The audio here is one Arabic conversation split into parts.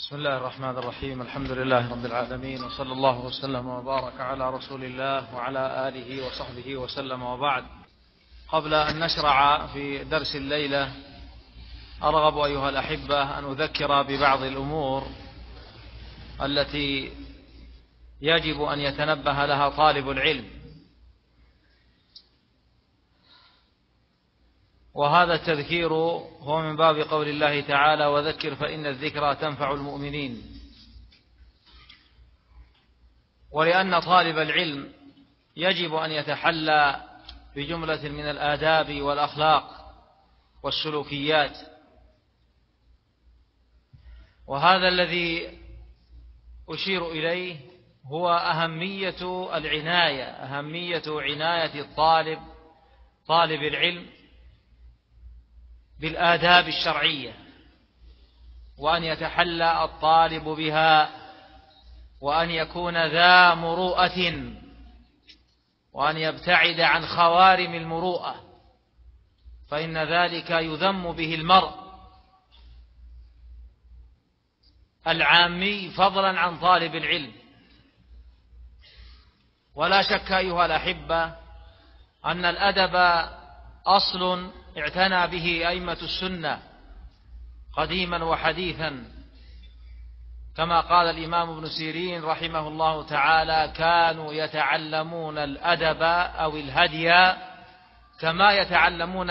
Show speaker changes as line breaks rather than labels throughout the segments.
بسم الله الرحمن الرحيم. الحمد لله رب العالمين، وصلى الله وسلم وبارك على رسول الله وعلى آله وصحبه وسلم، وبعد. قبل أن نشرع في درس الليلة أرغب أيها الأحبة أن أذكر ببعض الأمور التي يجب أن يتنبه لها طالب العلم، وهذا التذكير هو من باب قول الله تعالى: وذكر فإن الذكرى تنفع المؤمنين. ولأن طالب العلم يجب أن يتحلى بجملة من الآداب والأخلاق والسلوكيات، وهذا الذي أشير إليه هو أهمية عناية طالب العلم بالآداب الشرعية، وأن يتحلى الطالب بها، وأن يكون ذا مروءة، وأن يبتعد عن خوارم المروءة، فإن ذلك يذم به المرء العامي فضلا عن طالب العلم. ولا شك أيها الأحبة أن الأدب أصل اعتنى به أئمة السنة قديما وحديثا، كما قال الإمام ابن سيرين رحمه الله تعالى: كانوا يتعلمون الأدب أو الهدي كما يتعلمون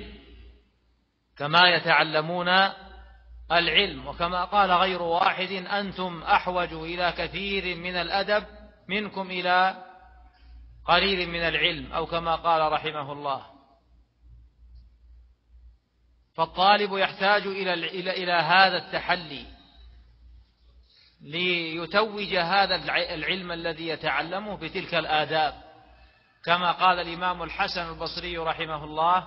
العلم. وكما قال غير واحد: أنتم أحوج إلى كثير من الأدب منكم إلى قليل من العلم، أو كما قال رحمه الله. فالطالب يحتاج إلى هذا التحلي ليتوج هذا العلم الذي يتعلمه بتلك الآداب، كما قال الإمام الحسن البصري رحمه الله: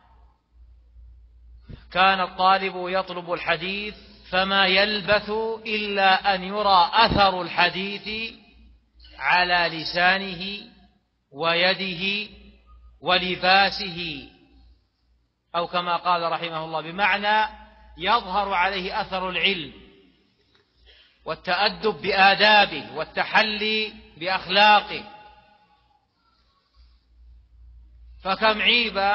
كان الطالب يطلب الحديث فما يلبث إلا أن يرى أثر الحديث على لسانه ويده ولباسه، أو كما قال رحمه الله، بمعنى يظهر عليه أثر العلم والتأدب بآدابه والتحلي بأخلاقه. فكم عيب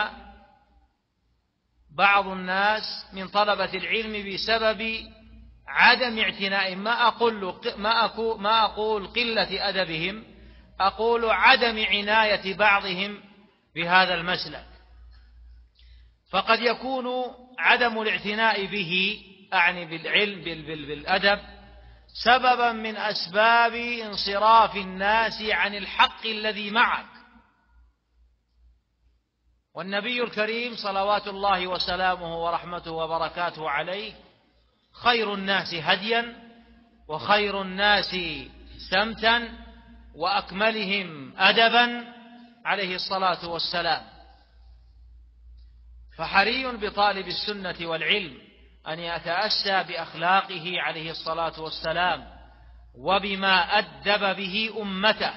بعض الناس من طلبة العلم بسبب عدم اعتناء، ما أقول قلة أدبهم، أقول عدم عناية بعضهم بهذا المسلك. فقد يكون عدم الاعتناء به، أعني بالعلم بالأدب، سببا من أسباب انصراف الناس عن الحق الذي معك. والنبي الكريم صلوات الله وسلامه ورحمته وبركاته عليه خير الناس هديا، وخير الناس سمتا، وأكملهم أدبا عليه الصلاة والسلام. فحري بطالب السنة والعلم أن يتأسى بأخلاقه عليه الصلاة والسلام وبما أدب به أمته.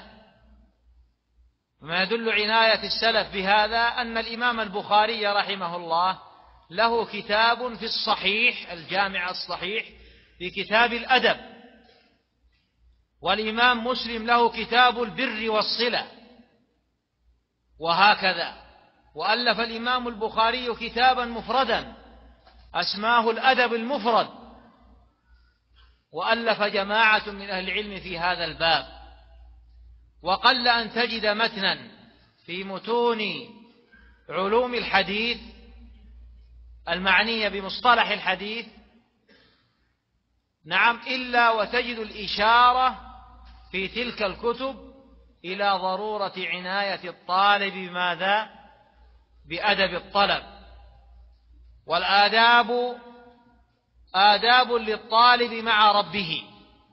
ما يدل عناية السلف بهذا أن الإمام البخاري رحمه الله له كتاب في الصحيح، الجامع الصحيح، في كتاب الأدب، والإمام مسلم له كتاب البر والصلة، وهكذا. وألف الإمام البخاري كتابا مفردا أسماه الأدب المفرد، وألف جماعة من أهل العلم في هذا الباب. وقل أن تجد متنا في متون علوم الحديث المعنية بمصطلح الحديث، نعم، إلا وتجد الإشارة في تلك الكتب إلى ضرورة عناية الطالب بماذا؟ بأدب الطلب. والآداب آداب للطالب مع ربه،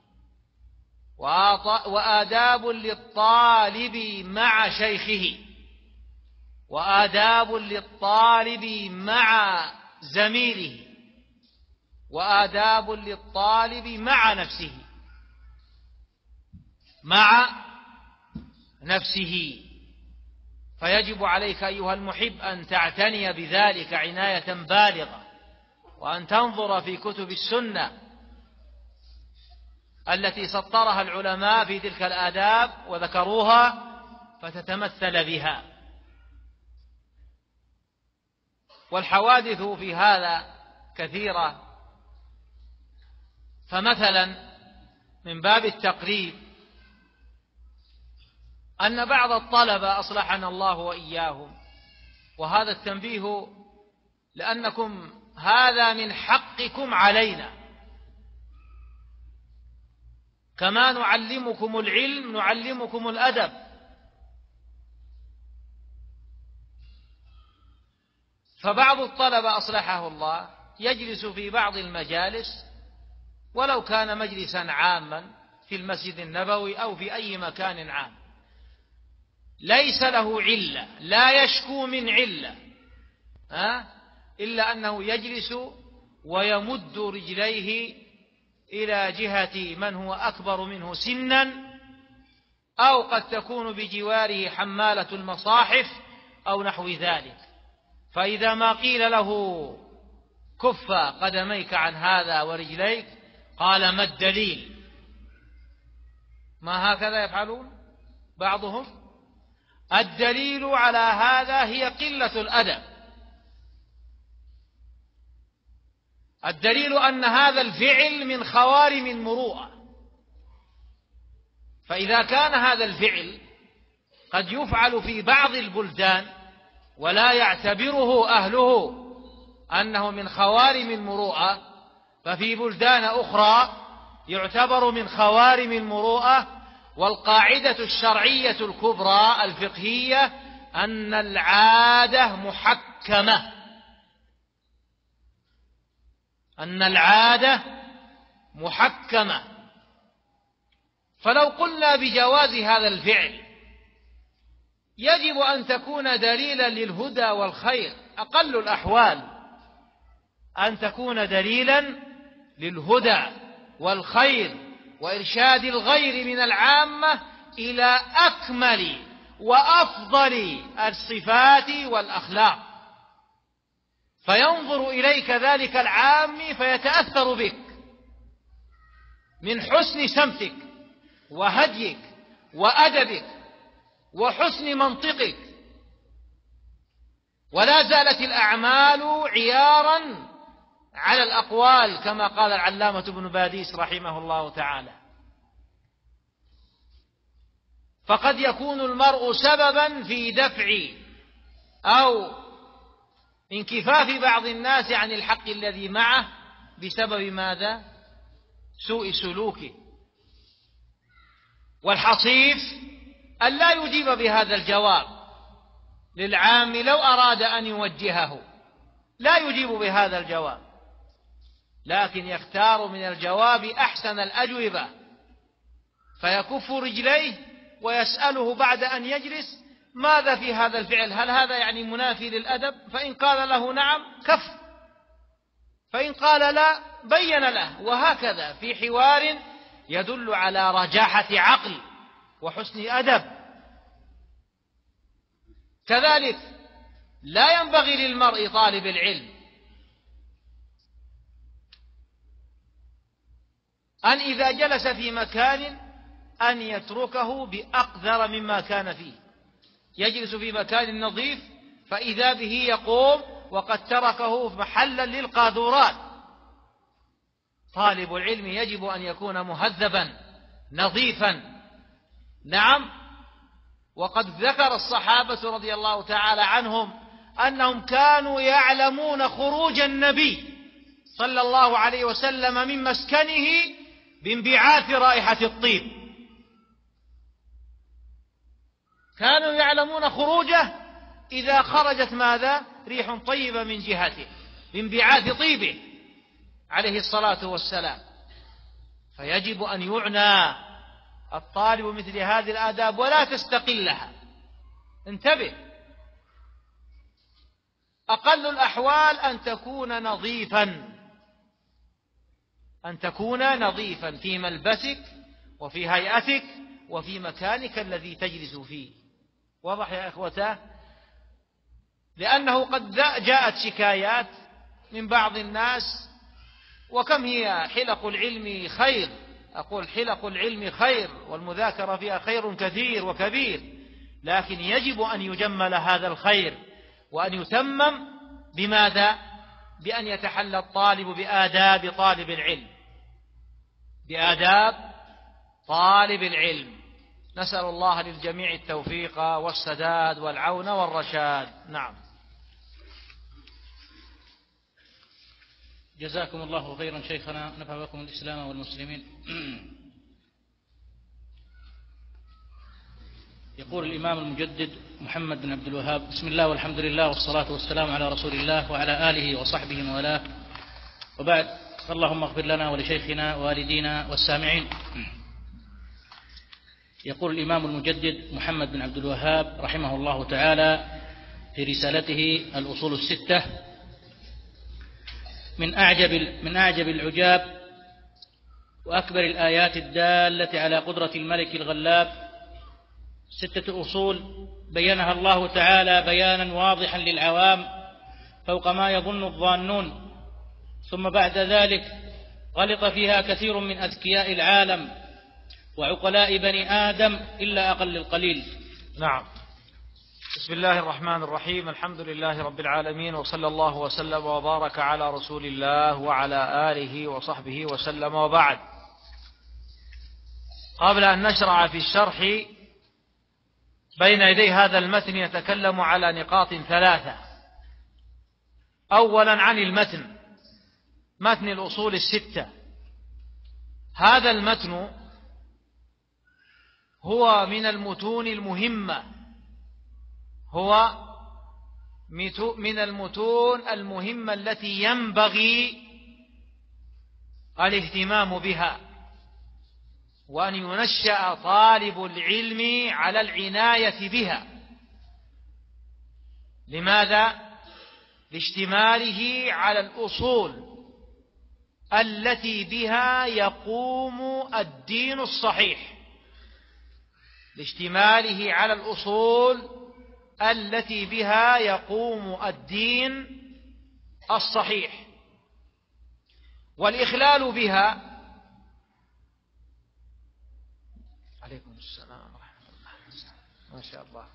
وآداب للطالب مع شيخه، وآداب للطالب مع زميله، وآداب للطالب مع نفسه. فيجب عليك أيها المحب أن تعتني بذلك عناية بالغة، وأن تنظر في كتب السنة التي سطرها العلماء في تلك الآداب وذكروها فتتمثل بها. والحوادث في هذا كثيرة. فمثلا من باب التقريب أن بعض الطلبة أصلحنا الله وإياهم، وهذا التنبيه لأنكم هذا من حقكم علينا، كما نعلمكم العلم نعلمكم الأدب. فبعض الطلبة أصلحه الله يجلس في بعض المجالس ولو كان مجلسا عاما في المسجد النبوي أو في أي مكان عام، ليس له علة، لا يشكو من علة إلا أنه يجلس ويمد رجليه إلى جهة من هو أكبر منه سنا، أو قد تكون بجواره حمالة المصاحف أو نحو ذلك. فإذا ما قيل له كف قدميك عن هذا ورجليك قال ما الدليل؟ ما هكذا يفعلون بعضهم؟ الدليل على هذا هي قلة الأدب. الدليل أن هذا الفعل من خوارم المروءة. فإذا كان هذا الفعل قد يفعل في بعض البلدان ولا يعتبره أهله أنه من خوارم المروءة، ففي بلدان أخرى يعتبر من خوارم المروءة. والقاعدة الشرعية الكبرى الفقهية أن العادة محكمة، أن العادة محكمة. فلو قلنا بجواز هذا الفعل يجب أن تكون دليلا للهدى والخير، أقل الأحوال أن تكون دليلا للهدى والخير وإرشاد الغير من العامة إلى أكمل وأفضل الصفات والأخلاق، فينظر إليك ذلك العام فيتأثر بك من حسن سمتك وهديك وأدبك وحسن منطقك. ولا زالت الأعمال عيارا على الأقوال كما قال العلامة ابن باديس رحمه الله تعالى. فقد يكون المرء سببا في دفع أو انكفاف بعض الناس عن الحق الذي معه بسبب ماذا؟ سوء سلوكه. والحصيف أن لا يجيب بهذا الجواب للعام لو أراد أن يوجهه، لا يجيب بهذا الجواب، لكن يختار من الجواب أحسن الأجوبة، فيكف رجليه ويسأله بعد أن يجلس ماذا في هذا الفعل؟ هل هذا يعني منافي للأدب؟ فإن قال له نعم كف، فإن قال لا بين له. وهكذا في حوار يدل على رجاحة عقل وحسن أدب. كذلك لا ينبغي للمرء طالب العلم أن إذا جلس في مكان أن يتركه بأقدر مما كان فيه. يجلس في مكان نظيف فإذا به يقوم وقد تركه محلا للقاذورات. طالب العلم يجب أن يكون مهذبا نظيفا. نعم. وقد ذكر الصحابة رضي الله تعالى عنهم أنهم كانوا يعلمون خروج النبي صلى الله عليه وسلم من مسكنه بانبعاث رائحة الطيب. كانوا يعلمون خروجه إذا خرجت ماذا؟ ريح طيبة من جهته بانبعاث طيبه عليه الصلاة والسلام. فيجب أن يعنى الطالب مثل هذه الآداب ولا تستقلها. انتبه، أقل الأحوال أن تكون نظيفا، أن تكون نظيفا في ملبسك وفي هيئتك وفي مكانك الذي تجلس فيه. واضح يا إخوته؟ لأنه قد جاءت شكايات من بعض الناس، وكم هي حلق العلم خير أقول حلق العلم خير والمذاكرة فيها خير كثير وكبير، لكن يجب أن يجمل هذا الخير وأن يتمم بماذا؟ بأن يتحلى الطالب بآداب طالب العلم، بآداب طالب العلم. نسأل الله للجميع التوفيق والسداد والعون والرشاد. نعم.
جزاكم الله خيرا شيخنا، نفع بكم الإسلام والمسلمين. يقول الإمام المجدد محمد بن عبد الوهاب: بسم الله والحمد لله والصلاة والسلام على رسول الله وعلى آله وصحبه وآله، وبعد، اللهم اغفر لنا ولشيخنا ووالدينا والسامعين. يقول الإمام المجدد محمد بن عبد الوهاب رحمه الله تعالى في رسالته الأصول الستة: من أعجب العجاب وأكبر الآيات الدالة على قدرة الملك الغلاب 6 أصول بينها الله تعالى بيانا واضحا للعوام فوق ما يظن الظانون، ثم بعد ذلك غلط فيها كثير من أذكياء العالم وعقلاء بني آدم إلا أقل القليل.
نعم. بسم الله الرحمن الرحيم، الحمد لله رب العالمين، وصلى الله وسلم وبارك على رسول الله وعلى آله وصحبه وسلم، وبعد. قبل أن نشرع في الشرح بين يدي هذا المتن يتكلم على نقاط 3. أولا عن المتن، متن الأصول الستة. هذا المتن هو من المتون المهمة، هو من المتون المهمة التي ينبغي الاهتمام بها، وأن ينشأ طالب العلم على العناية بها. لماذا؟ لاشتماله على الأصول التي بها يقوم الدين الصحيح، لاشتماله على الأصول التي بها يقوم الدين الصحيح. والإخلال بها، عليكم السلام ورحمة الله، ما شاء الله.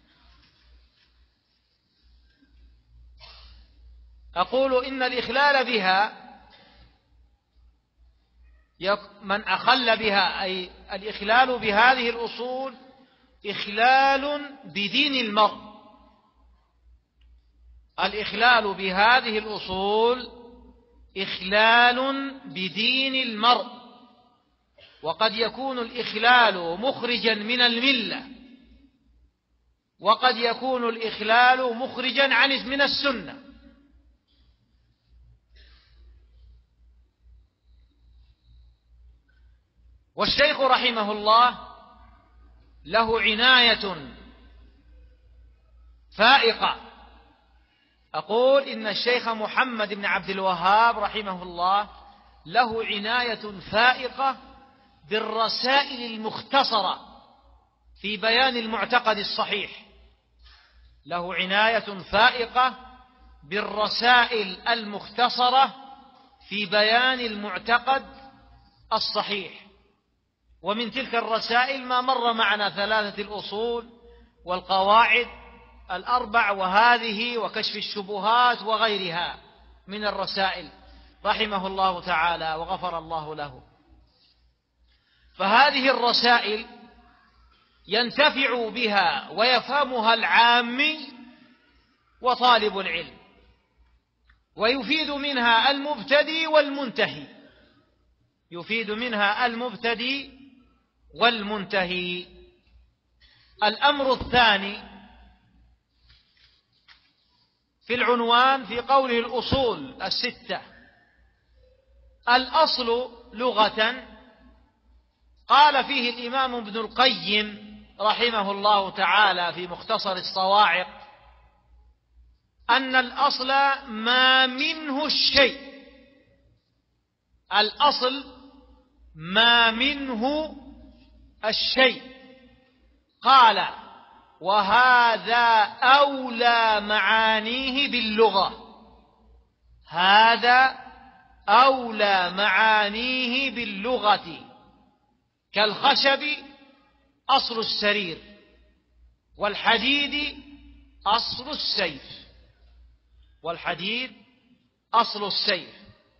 أقول إن الإخلال بها، من أخل بها، أي الإخلال بهذه الأصول إخلال بدين المرء. الإخلال بهذه الأصول إخلال بدين المرء، وقد يكون الإخلال مخرجا من الملة، وقد يكون الإخلال مخرجا من السنة. والشيخ رحمه الله له عناية فائقة. أقول إن الشيخ محمد بن عبد الوهاب رحمه الله له عناية فائقة بالرسائل المختصرة في بيان المعتقد الصحيح، له عناية فائقة بالرسائل المختصرة في بيان المعتقد الصحيح. ومن تلك الرسائل ما مر معنا 3 الأصول والقواعد 4 وهذه وكشف الشبهات وغيرها من الرسائل، رحمه الله تعالى وغفر الله له. فهذه الرسائل ينتفع بها ويفهمها العامي وطالب العلم، ويفيد منها المبتدئ والمنتهي، يفيد منها المبتدئ والمنتهي. الأمر الثاني في العنوان في قوله الأصول الستة. الأصل لغة قال فيه الإمام ابن القيم رحمه الله تعالى في مختصر الصواعق أن الأصل ما منه الشيء، الأصل ما منه الشيء. قال وهذا أولى معانيه باللغة، هذا أولى معانيه باللغة، كالخشب أصل السرير، والحديد أصل السيف، والحديد أصل السيف.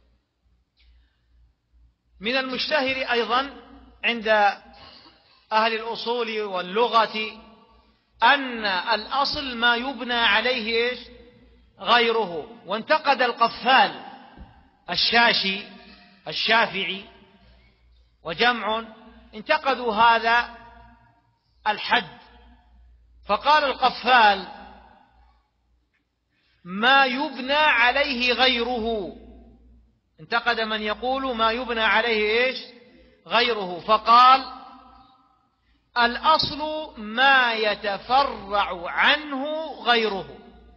من المشتهر أيضا عند أهل الأصول واللغة أن الأصل ما يبنى عليه غيره. وانتقد القفال الشافعي وجمع انتقدوا هذا الحد، فقال القفال ما يبنى عليه غيره. انتقد من يقول ما يبنى عليه غيره، فقال الأصل ما يتفرع عنه غيره.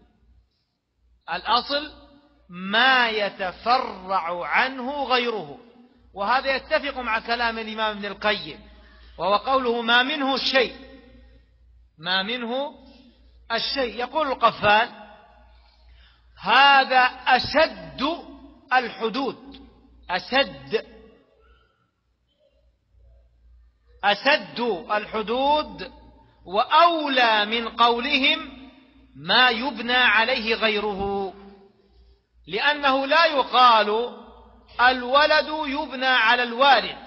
الأصل ما يتفرع عنه غيره. وهذا يتفق مع كلام الإمام ابن القيم، وهو قوله ما منه الشيء، ما منه الشيء. يقول القفال هذا أسد الحدود، أسد الحدود، وأولى من قولهم ما يبنى عليه غيره، لأنه لا يقال الولد يبنى على الوالد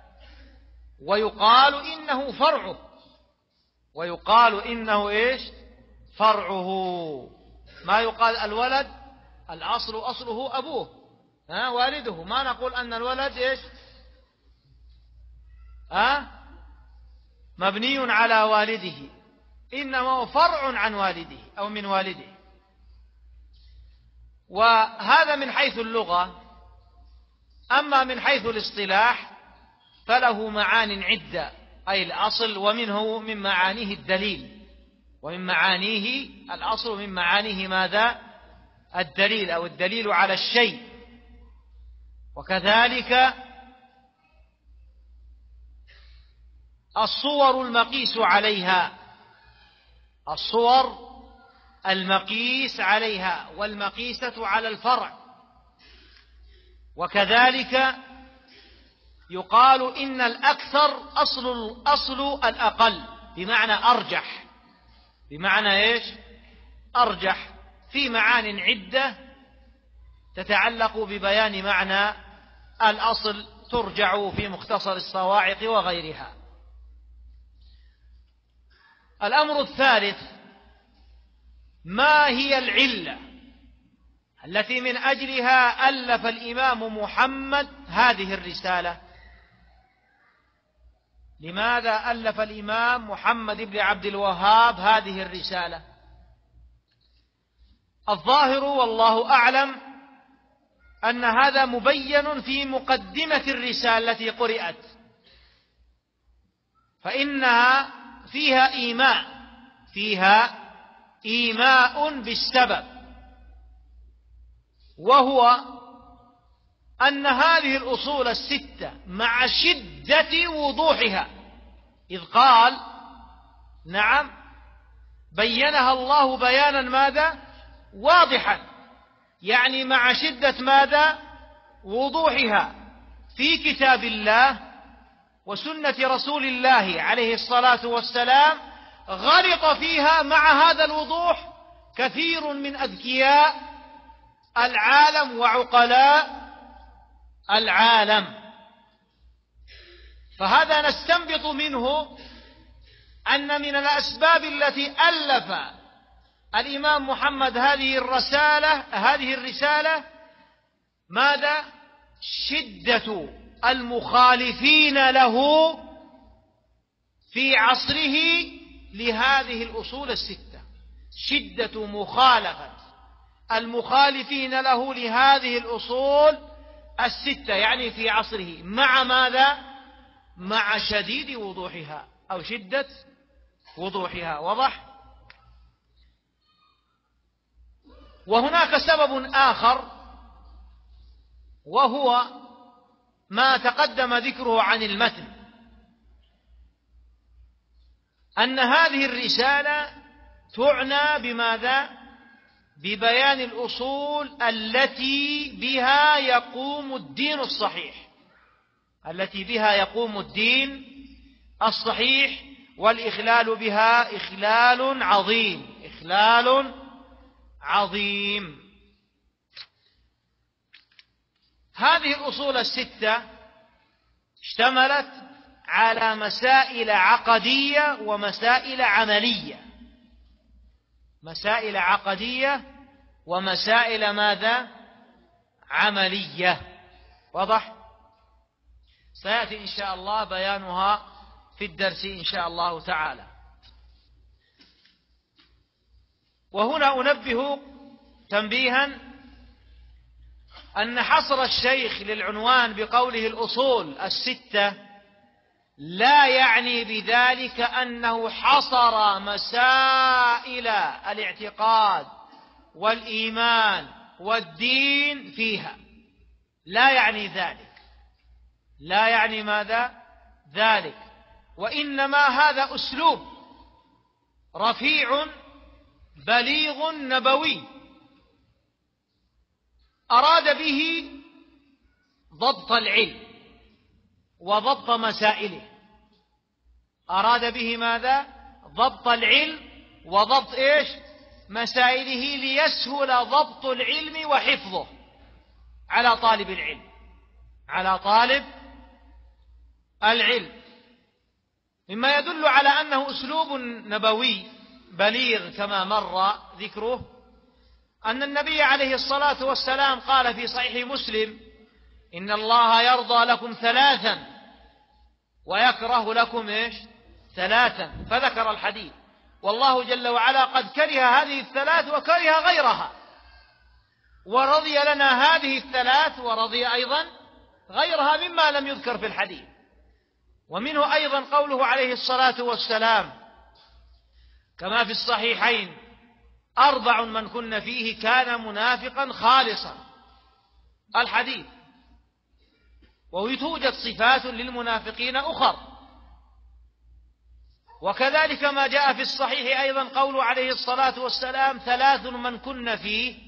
ويقال إنه فرعه، ويقال إنه فرعه. ما يقال الولد الأصل أصله أبوه والده، ما نقول أن الولد مبني على والده، إنما هو فرع عن والده أو من والده. وهذا من حيث اللغة. أما من حيث الاصطلاح فله معان عدة، أي الأصل، ومنه من معانيه الدليل، ومن معانيه الأصل، من معانيه ماذا؟ الدليل أو الدليل على الشيء. وكذلك الصور المقيس عليها، الصور المقيس عليها، والمقيسة على الفرع. وكذلك يقال إن الأكثر أصل الأقل، بمعنى أرجح، بمعنى أرجح، في معان عدة تتعلق ببيان معنى الأصل، ترجع في مختصر الصواعق وغيرها. الأمر الثالث ما هي العلة التي من أجلها ألف الإمام محمد هذه الرسالة؟ لماذا ألف الإمام محمد بن عبد الوهاب هذه الرسالة؟ الظاهر والله أعلم أن هذا مبين في مقدمة الرسالة التي قرأت، فإنها فيها إيماء بالسبب، وهو أن هذه الأصول الستة مع شدة وضوحها، إذ قال نعم بينها الله بيانا ماذا؟ واضحا، يعني مع شدة ماذا؟ وضوحها في كتاب الله وسنة رسول الله عليه الصلاة والسلام. غلط فيها مع هذا الوضوح كثير من أذكياء العالم وعقلاء العالم. فهذا نستنبط منه أن من الأسباب التي ألف الإمام محمد هذه الرسالة ماذا؟ شدة المخالفين له في عصره لهذه الأصول الستة، شدة مخالفة المخالفين له لهذه الأصول الستة، يعني في عصره، مع ماذا؟ مع شديد وضوحها أو شدة وضوحها. وضح؟ وهناك سبب آخر، وهو ما تقدم ذكره عن المتن، أن هذه الرسالة تعنى بماذا؟ ببيان الأصول التي بها يقوم الدين الصحيح، التي بها يقوم الدين الصحيح، والإخلال بها إخلال عظيم، إخلال عظيم. هذه الأصول الستة اشتملت على مسائل عقدية ومسائل عملية، مسائل عقدية ومسائل ماذا؟ عملية. واضح؟ سيأتي إن شاء الله بيانها في الدرس إن شاء الله تعالى. وهنا أنبه تنبيها أن حصر الشيخ للعنوان بقوله الأصول الستة لا يعني بذلك أنه حصر مسائل الاعتقاد والإيمان والدين فيها، لا يعني ذلك، لا يعني ماذا؟ ذلك، وإنما هذا أسلوب رفيع بليغ نبوي أراد به ضبط العلم وضبط مسائله، أراد به ماذا؟ ضبط العلم وضبط إيش؟ مسائله، ليسهل ضبط العلم وحفظه على طالب العلم، على طالب العلم، مما يدل على أنه أسلوب نبوي بليغ كما مر ذكره، أن النبي عليه الصلاة والسلام قال في صحيح مسلم: إن الله يرضى لكم ثلاثا ويكره لكم إيش؟ ثلاثا، فذكر الحديث، والله جل وعلا قد كره هذه الثلاث وكره غيرها، ورضي لنا هذه الثلاث ورضي أيضا غيرها مما لم يذكر في الحديث. ومنه أيضا قوله عليه الصلاة والسلام كما في الصحيحين: 4 من كن فيه كان منافقا خالصا، الحديث. وتوجد صفات للمنافقين أخر. وكذلك ما جاء في الصحيح أيضا قوله عليه الصلاة والسلام: 3 من كن فيه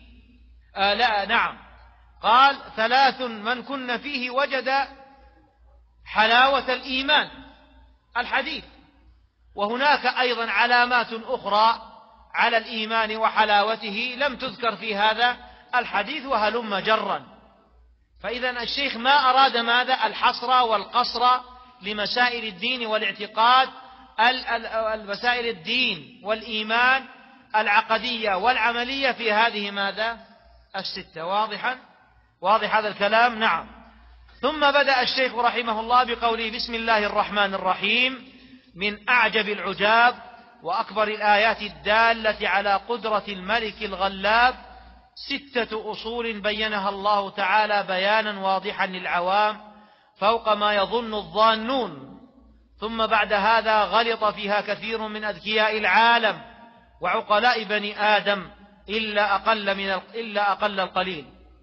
قال 3 من كن فيه وجد حلاوة الإيمان، الحديث. وهناك أيضا علامات أخرى على الإيمان وحلاوته لم تذكر في هذا الحديث وهلم جرا. فإذا الشيخ ما أراد ماذا؟ الحصر والقصر لمسائل الدين والاعتقاد، المسائل الدين والإيمان العقدية والعملية في هذه ماذا؟ الستة. واضح هذا الكلام؟ نعم. ثم بدأ الشيخ رحمه الله بقوله: بسم الله الرحمن الرحيم. من أعجب العجاب وأكبر الآيات الدالة على قدرة الملك الغلاب 6 أصول بينها الله تعالى بيانا واضحا للعوام فوق ما يظن الظانون، ثم بعد هذا غلط فيها كثير من أذكياء العالم وعقلاء بني آدم إلا أقل القليل.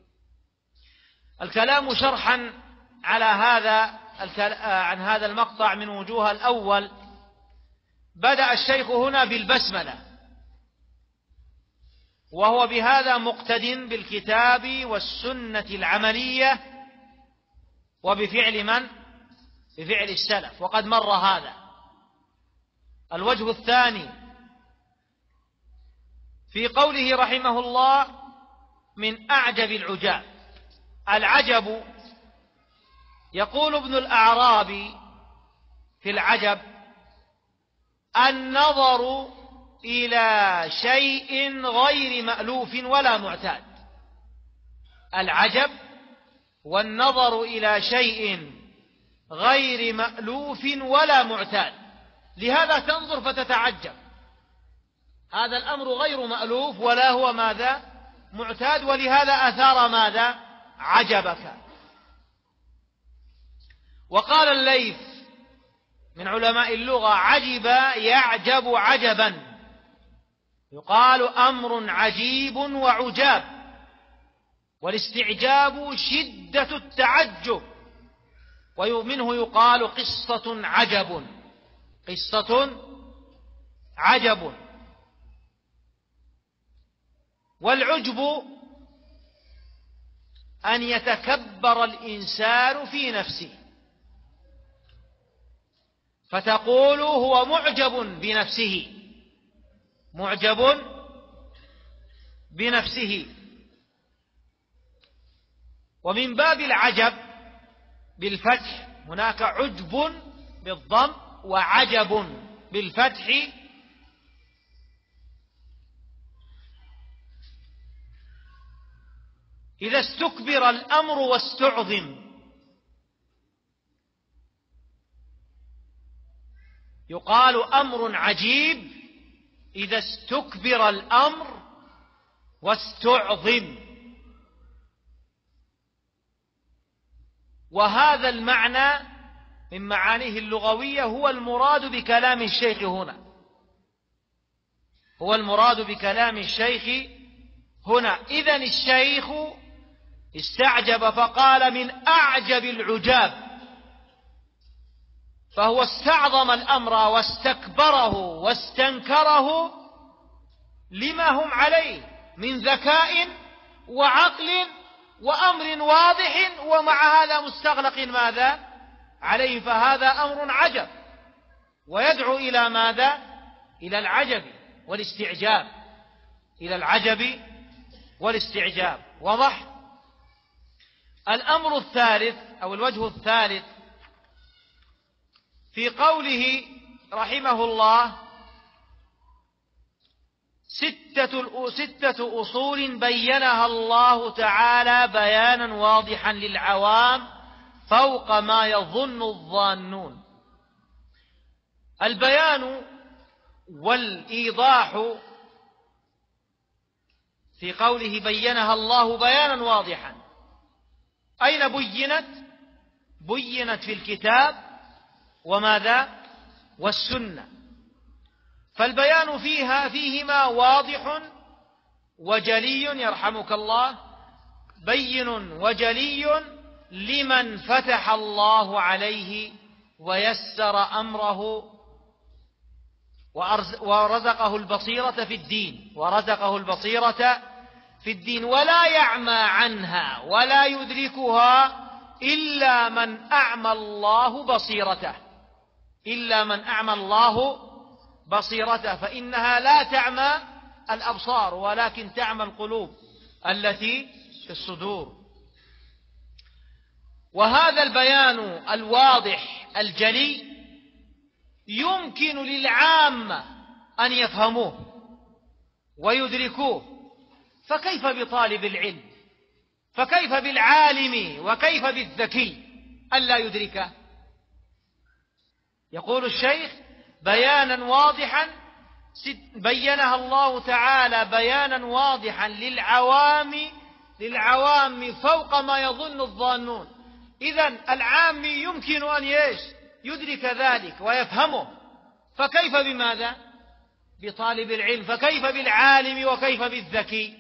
الكلام شرحا على عن هذا المقطع من وجوه. الأول: بدأ الشيخ هنا بالبسملة، وهو بهذا مقتد بالكتاب والسنة العملية وبفعل من؟ بفعل السلف، وقد مر هذا. الوجه الثاني في قوله رحمه الله: من أعجب العجاب. العجب، يقول ابن الأعرابي في العجب: النظر إلى شيء غير مألوف ولا معتاد. العجب والنظر إلى شيء غير مألوف ولا معتاد، لهذا تنظر فتتعجب. هذا الأمر غير مألوف ولا هو ماذا؟ معتاد، ولهذا أثار ماذا؟ عجبك. وقال الليث من علماء اللغة: عجب يعجب عجبا، يقال أمر عجيب وعجاب، والاستعجاب شدة التعجب، ومنه يقال قصة عجب، قصة عجب. والعجب أن يتكبر الإنسان في نفسه، فتقول هو معجب بنفسه، معجب بنفسه. ومن باب العجب بالفتح، هناك عجب بالضم وعجب بالفتح. إذا استكبر الأمر واستعظم، يقال أمر عجيب إذا استكبر الأمر واستعظم. وهذا المعنى من معانيه اللغوية هو المراد بكلام الشيخ هنا، هو المراد بكلام الشيخ هنا. إذن الشيخ استعجب فقال من أعجب العجاب، فهو استعظم الأمر واستكبره واستنكره لما هم عليه من ذكاء وعقل وأمر واضح، ومع هذا مستغلق ماذا عليه، فهذا أمر عجب ويدعو إلى ماذا، إلى العجب والاستعجاب، إلى العجب والاستعجاب. واضح؟ الأمر الثالث أو الوجه الثالث في قوله رحمه الله ستة أصول بينها الله تعالى بيانا واضحا للعوام فوق ما يظن الظانون. البيان والإيضاح في قوله بينها الله بيانا واضحا، أين بينت؟ بينت في الكتاب وماذا؟ والسنة. فالبيان فيهما واضح وجلي، يرحمك الله، بين وجلي لمن فتح الله عليه ويسر أمره ورزقه البصيرة في الدين، ورزقه البصيرة في الدين، ولا يعمى عنها ولا يدركها إلا من أعمى الله بصيرته، إلا من أعمى الله بصيرته، فإنها لا تعمى الأبصار ولكن تعمى القلوب التي في الصدور. وهذا البيان الواضح الجلي يمكن للعامة أن يفهموه ويدركوه، فكيف بطالب العلم؟ فكيف بالعالم وكيف بالذكي ألا يدركه؟ يقول الشيخ بيانا واضحا بينها الله تعالى بيانا واضحا للعوام فوق ما يظن الظانون. إذن العام يمكن أن يدرك ذلك ويفهمه، فكيف بماذا؟ بطالب العلم، فكيف بالعالم وكيف بالذكي؟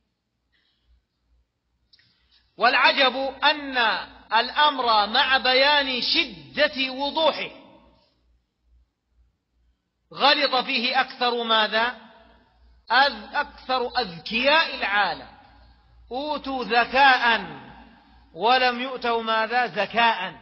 والعجب أن الأمر مع بيان شدة وضوحه غلط فيه أكثر ماذا؟ أكثر أذكياء العالم، أوتوا ذكاء ولم يؤتوا ماذا؟ ذكاء،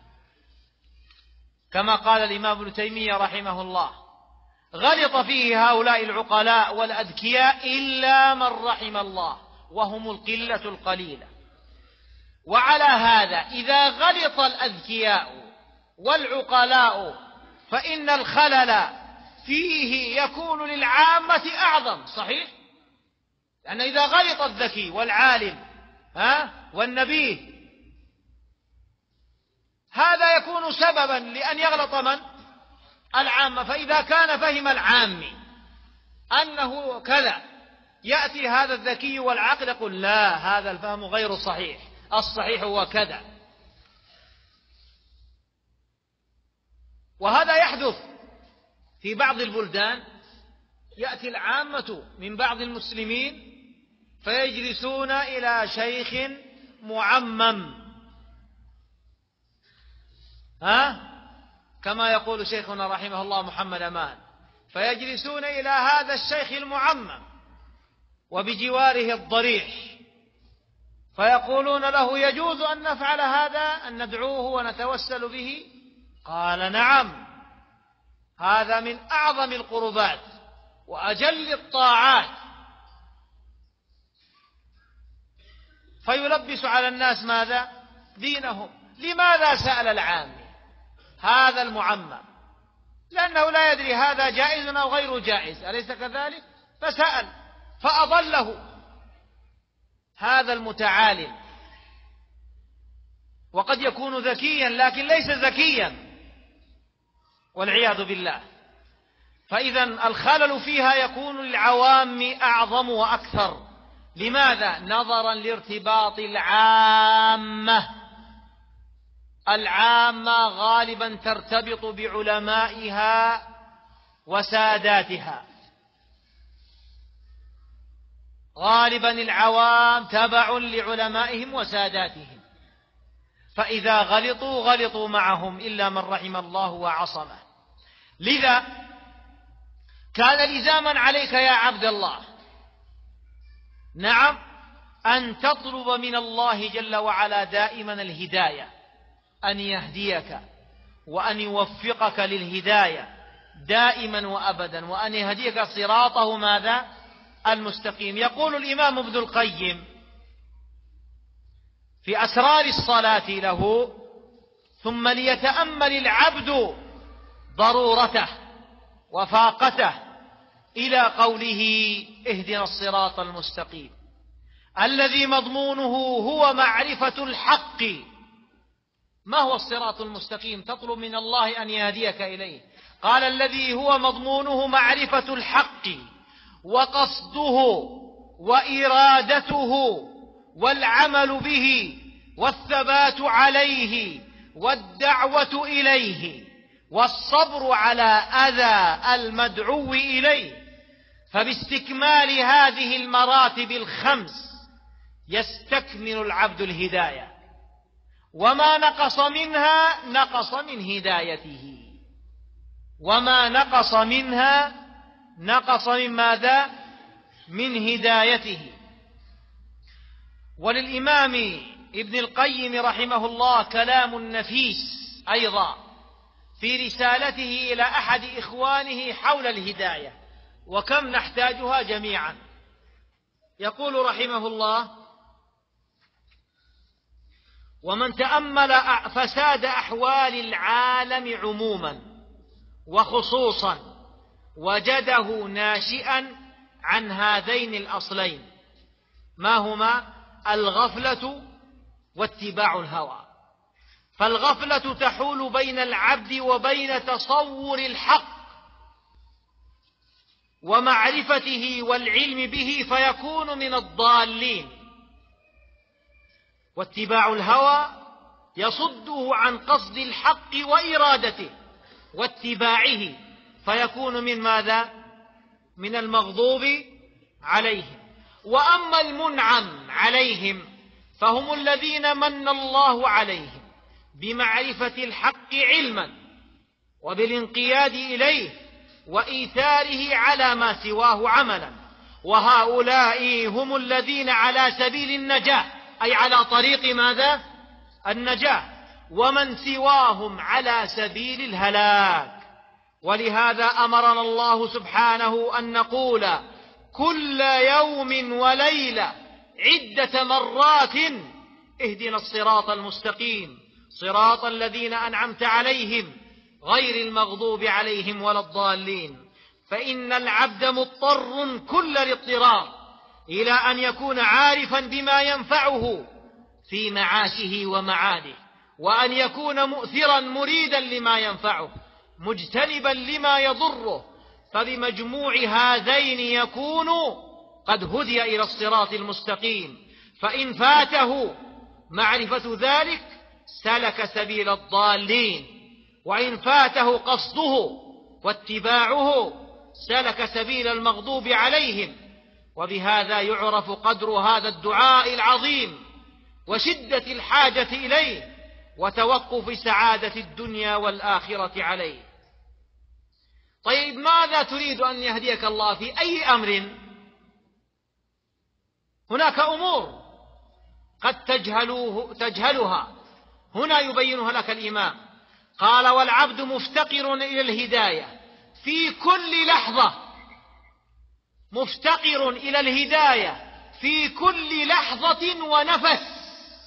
كما قال الإمام ابن تيمية رحمه الله. غلط فيه هؤلاء العقلاء والأذكياء إلا من رحم الله، وهم القلة القليلة. وعلى هذا إذا غلط الأذكياء والعقلاء فإن الخلل فيه يكون للعامة أعظم، صحيح؟ لأن إذا غلط الذكي والعالم والنبيه هذا يكون سببا لأن يغلط من؟ العامة. فإذا كان فهم العامي أنه كذا، يأتي هذا الذكي والعقل يقول لا، هذا الفهم غير صحيح، الصحيح هو كذا. وهذا يحدث في بعض البلدان، يأتي العامة من بعض المسلمين فيجلسون إلى شيخ معمم، كما يقول شيخنا رحمه الله محمد أمان، فيجلسون إلى هذا الشيخ المعمم وبجواره الضريح، فيقولون له يجوز أن نفعل هذا، أن ندعوه ونتوسل به؟ قال نعم، هذا من أعظم القربات وأجل الطاعات، فيلبس على الناس ماذا؟ دينهم. لماذا سأل العامي هذا المعمم؟ لأنه لا يدري هذا جائز أو غير جائز، أليس كذلك؟ فسأل فأضله هذا المتعالم، وقد يكون ذكيا لكن ليس ذكيا والعياذ بالله. فإذا الخلل فيها يكون للعوام أعظم وأكثر. لماذا؟ نظرا لارتباط العامة غالبا ترتبط بعلمائها وساداتها، غالبا العوام تبع لعلمائهم وساداتهم، فإذا غلطوا معهم إلا من رحم الله وعصمه. لذا كان لزاما عليك يا عبد الله، نعم، أن تطلب من الله جل وعلا دائما الهداية، أن يهديك وأن يوفقك للهداية دائما وأبدا، وأن يهديك صراطه ماذا؟ المستقيم. يقول الإمام ابن القيم في أسرار الصلاة له: ثم ليتأمل العبد ضرورته وفاقته إلى قوله: اهدنا الصراط المستقيم، الذي مضمونه هو معرفة الحق. ما هو الصراط المستقيم؟ تطلب من الله أن يهديك إليه. قال: الذي هو مضمونه معرفة الحق وقصده وإرادته والعمل به والثبات عليه والدعوة إليه والصبر على أذى المدعو إليه. فباستكمال هذه المراتب الخمس يستكمل العبد الهداية، وما نقص منها نقص من هدايته، وما نقص منها نقص من ماذا؟ من هدايته. وللإمام ابن القيم رحمه الله كلام نفيس أيضا في رسالته إلى أحد إخوانه حول الهداية، وكم نحتاجها جميعا. يقول رحمه الله: ومن تأمل فساد أحوال العالم عموما وخصوصا وجده ناشئا عن هذين الأصلين، ما هما؟ الغفلة واتباع الهوى. فالغفلة تحول بين العبد وبين تصور الحق ومعرفته والعلم به فيكون من الضالين، واتباع الهوى يصده عن قصد الحق وإرادته واتباعه فيكون من ماذا؟ من المغضوب عليهم. وأما المنعم عليهم فهم الذين من الله عليهم بمعرفة الحق علما وبالانقياد إليه وإيثاره على ما سواه عملا، وهؤلاء هم الذين على سبيل النجاة، أي على طريق ماذا؟ النجاة، ومن سواهم على سبيل الهلاك. ولهذا أمرنا الله سبحانه أن نقول كل يوم وليلة عدة مرات: اهدنا الصراط المستقيم صراط الذين أنعمت عليهم غير المغضوب عليهم ولا الضالين. فإن العبد مضطر كل الاضطرار إلى أن يكون عارفا بما ينفعه في معاشه ومعاده، وأن يكون مؤثرا مريدا لما ينفعه مجتنبا لما يضره، فبمجموع هذين يكون قد هدي إلى الصراط المستقيم. فإن فاته معرفة ذلك سلك سبيل الضالين، وإن فاته قصده واتباعه سلك سبيل المغضوب عليهم. وبهذا يعرف قدر هذا الدعاء العظيم وشدة الحاجة إليه وتوقف سعادة الدنيا والآخرة عليه. طيب، ماذا تريد أن يهديك الله في أي أمر؟ هناك أمور قد تجهلها، هنا يبينها لك الإمام. قال: والعبد مفتقر إلى الهداية في كل لحظة، مفتقر إلى الهداية في كل لحظة ونفس.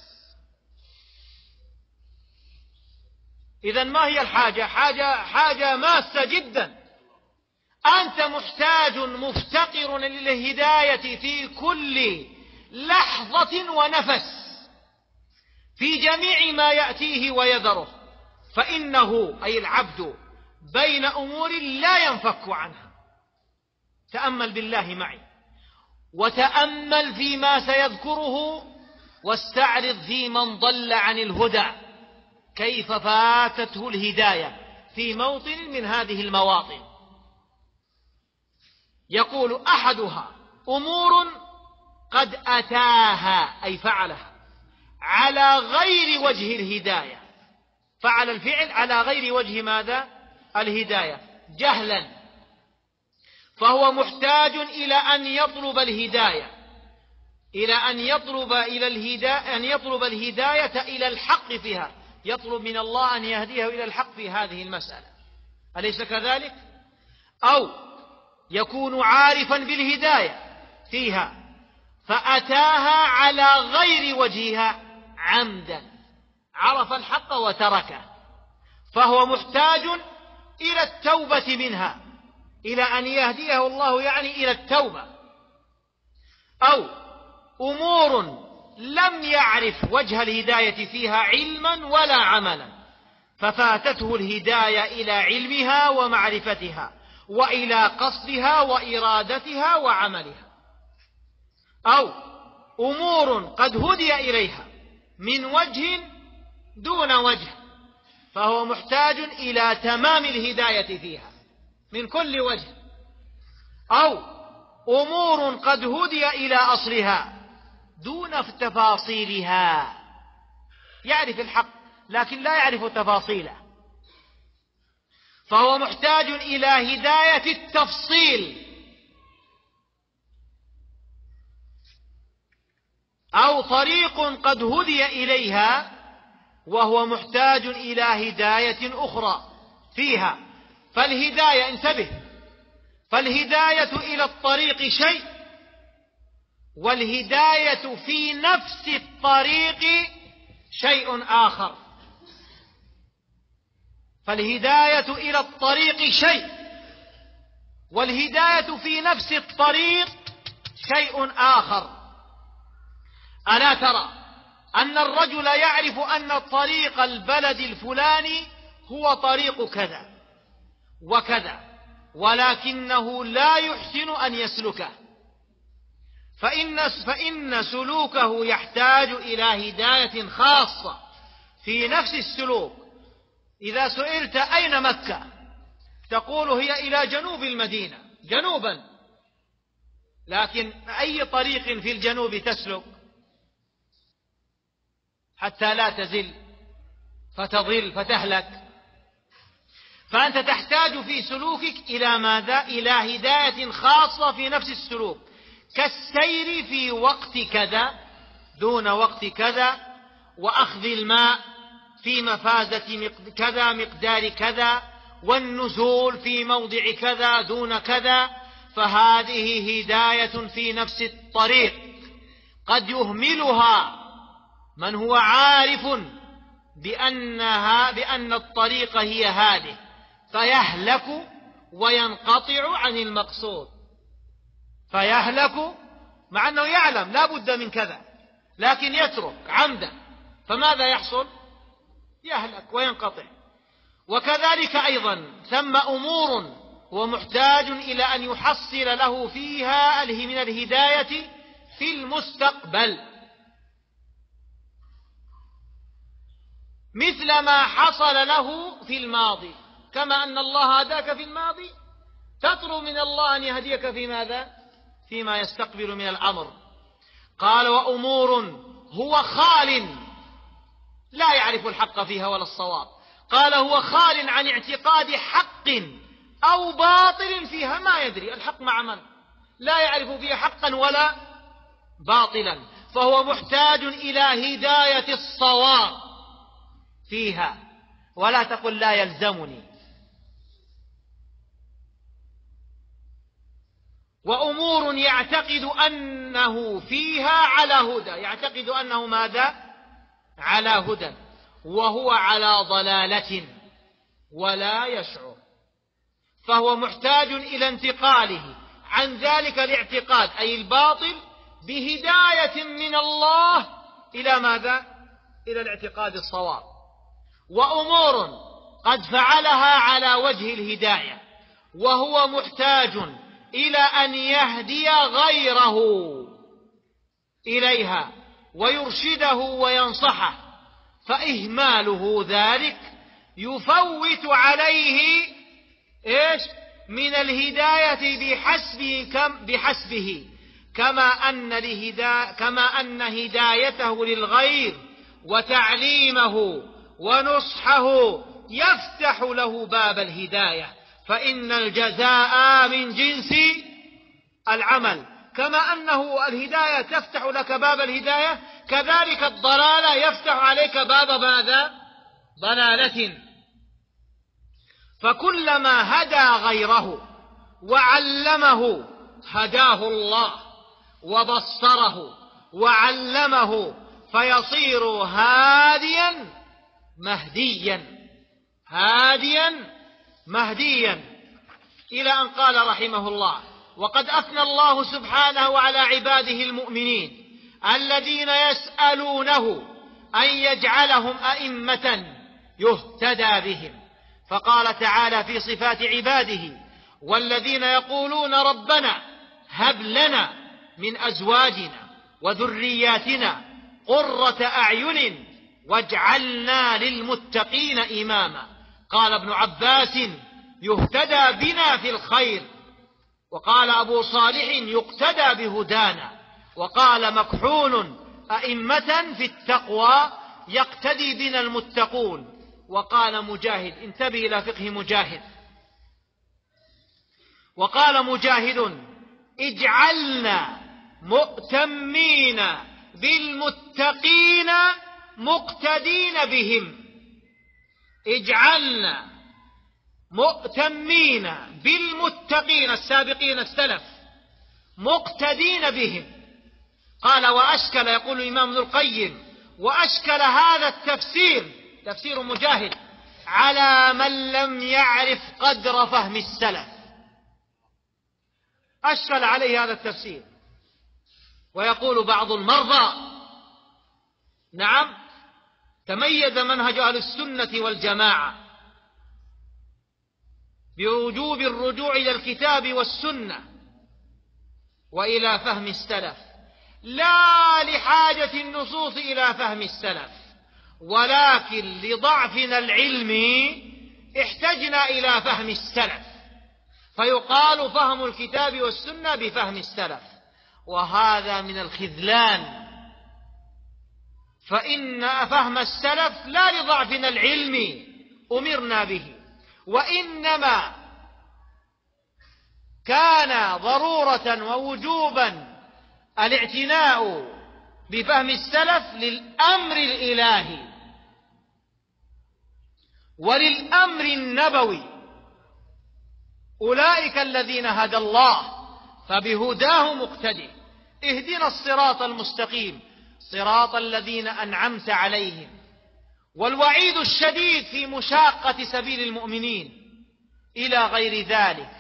إذن ما هي الحاجة؟ حاجة ماسة جدا. أنت محتاج مفتقر للهداية في كل لحظة ونفس، في جميع ما يأتيه ويذره، فإنه أي العبد بين أمور لا ينفك عنها. تأمل بالله معي، وتأمل فيما سيذكره، واستعرض في من ضل عن الهدى كيف فاتته الهداية في موطن من هذه المواطن. يقول أحدها أمور قد أتاها أي فعلها على غير وجه الهداية، فعل الفعل على غير وجه ماذا؟ الهداية، جهلا، فهو محتاج إلى أن يطلب الهداية، أن يطلب الهداية إلى الحق فيها، يطلب من الله أن يهديه إلى الحق في هذه المسألة، أليس كذلك؟ أو يكون عارفا بالهداية فيها فأتاها على غير وجهها عمدا، عرف الحق وتركه، فهو محتاج إلى التوبة منها، إلى أن يهديه الله، يعني إلى التوبة. أو أمور لم يعرف وجه الهداية فيها علما ولا عملا، ففاتته الهداية إلى علمها ومعرفتها وإلى قصدها وإرادتها وعملها. أو أمور قد هدي إليها من وجه دون وجه، فهو محتاج إلى تمام الهداية فيها من كل وجه. أو أمور قد هدي إلى أصلها دون تفاصيلها، يعرف الحق لكن لا يعرف تفاصيله، فهو محتاج إلى هداية التفصيل. أو طريق قد هدي إليها وهو محتاج إلى هداية أخرى فيها، فالهداية، انتبه، فالهداية إلى الطريق شيء، والهداية في نفس الطريق شيء آخر. فالهداية إلى الطريق شيء، والهداية في نفس الطريق شيء آخر. ألا ترى أن الرجل يعرف أن طريق البلد الفلاني هو طريق كذا وكذا، ولكنه لا يحسن أن يسلكه، فإن سلوكه يحتاج إلى هداية خاصة في نفس السلوك. إذا سئلت أين مكة تقول هي إلى جنوب المدينة، جنوبا، لكن أي طريق في الجنوب تسلك حتى لا تزل فتضل فتهلك؟ فأنت تحتاج في سلوكك إلى ماذا؟ إلى هداية خاصة في نفس السلوك، كالسير في وقت كذا دون وقت كذا، وأخذ الماء في مفازة كذا مقدار كذا، والنزول في موضع كذا دون كذا. فهذه هداية في نفس الطريق قد يهملها من هو عارف بأن الطريق هي هذه، فيهلك وينقطع عن المقصود، فيهلك مع أنه يعلم لا بد من كذا لكن يترك عمدا، فماذا يحصل؟ يهلك وينقطع. وكذلك أيضا ثم أمور هو محتاج إلى أن يحصل له فيها من الهداية في المستقبل، مثل ما حصل له في الماضي. كما أن الله هداك في الماضي تطلب من الله أن يهديك في ماذا؟ فيما يستقبل من الأمر. قال وأمور هو خال لا يعرف الحق فيها ولا الصواب. قال هو خال عن اعتقاد حق أو باطل فيها، ما يدري الحق مع من، لا يعرف فيها حقا ولا باطلا، فهو محتاج إلى هداية الصواب فيها. ولا تقل لا يلزمني، وأمور يعتقد أنه فيها على هدى، يعتقد أنه ماذا؟ على هدى، وهو على ضلالة ولا يشعر، فهو محتاج إلى انتقاله عن ذلك الاعتقاد أي الباطل بهداية من الله إلى ماذا؟ إلى الاعتقاد الصواب. وأمور قد فعلها على وجه الهداية وهو محتاج إلى أن يهدي غيره إليها ويرشده وينصحه، فإهماله ذلك يفوت عليه إيش؟ من الهداية بحسبه كما أن هدايته للغير وتعليمه ونصحه يفتح له باب الهداية، فإن الجزاء من جنس العمل. كما أنه الهداية تفتح لك باب الهداية، كذلك الضلال يفتح عليك باب ماذا؟ ضلالة. فكلما هدى غيره وعلمه هداه الله وبصره وعلمه، فيصير هاديا مهديا إلى أن قال رحمه الله: وقد أثنى الله سبحانه على عباده المؤمنين الذين يسألونه أن يجعلهم أئمة يهتدى بهم، فقال تعالى في صفات عباده: والذين يقولون ربنا هب لنا من أزواجنا وذرياتنا قرة أعين واجعلنا للمتقين إماما. قال ابن عباس: يهتدى بنا في الخير. وقال أبو صالح: يقتدى بهدانا. وقال مكحول: أئمة في التقوى يقتدي بنا المتقون. وقال مجاهد، انتبه إلى فقه مجاهد، وقال مجاهد: اجعلنا مؤتمين بالمتقين مقتدين بهم. اجعلنا مؤتمين بالمتقين السابقين السلف مقتدين بهم. قال: وأشكل، يقول الإمام ابن القيم: وأشكل هذا التفسير، تفسير مجاهد، على من لم يعرف قدر فهم السلف. أشكل عليه هذا التفسير. ويقول بعض المرضى: نعم، تميز منهج أهل السنة والجماعة بوجوب الرجوع إلى الكتاب والسنة وإلى فهم السلف، لا لحاجة النصوص إلى فهم السلف، ولكن لضعفنا العلمي احتجنا إلى فهم السلف، فيقال فهم الكتاب والسنة بفهم السلف، وهذا من الخذلان. فإن فهم السلف لا لضعفنا العلمي أمرنا به، وإنما كان ضرورة ووجوبا الاعتناء بفهم السلف للأمر الإلهي وللأمر النبوي. أولئك الذين هدى الله فبهداه مقتدي. اهدنا الصراط المستقيم صراط الذين أنعمت عليهم. والوعيد الشديد في مشاقة سبيل المؤمنين إلى غير ذلك.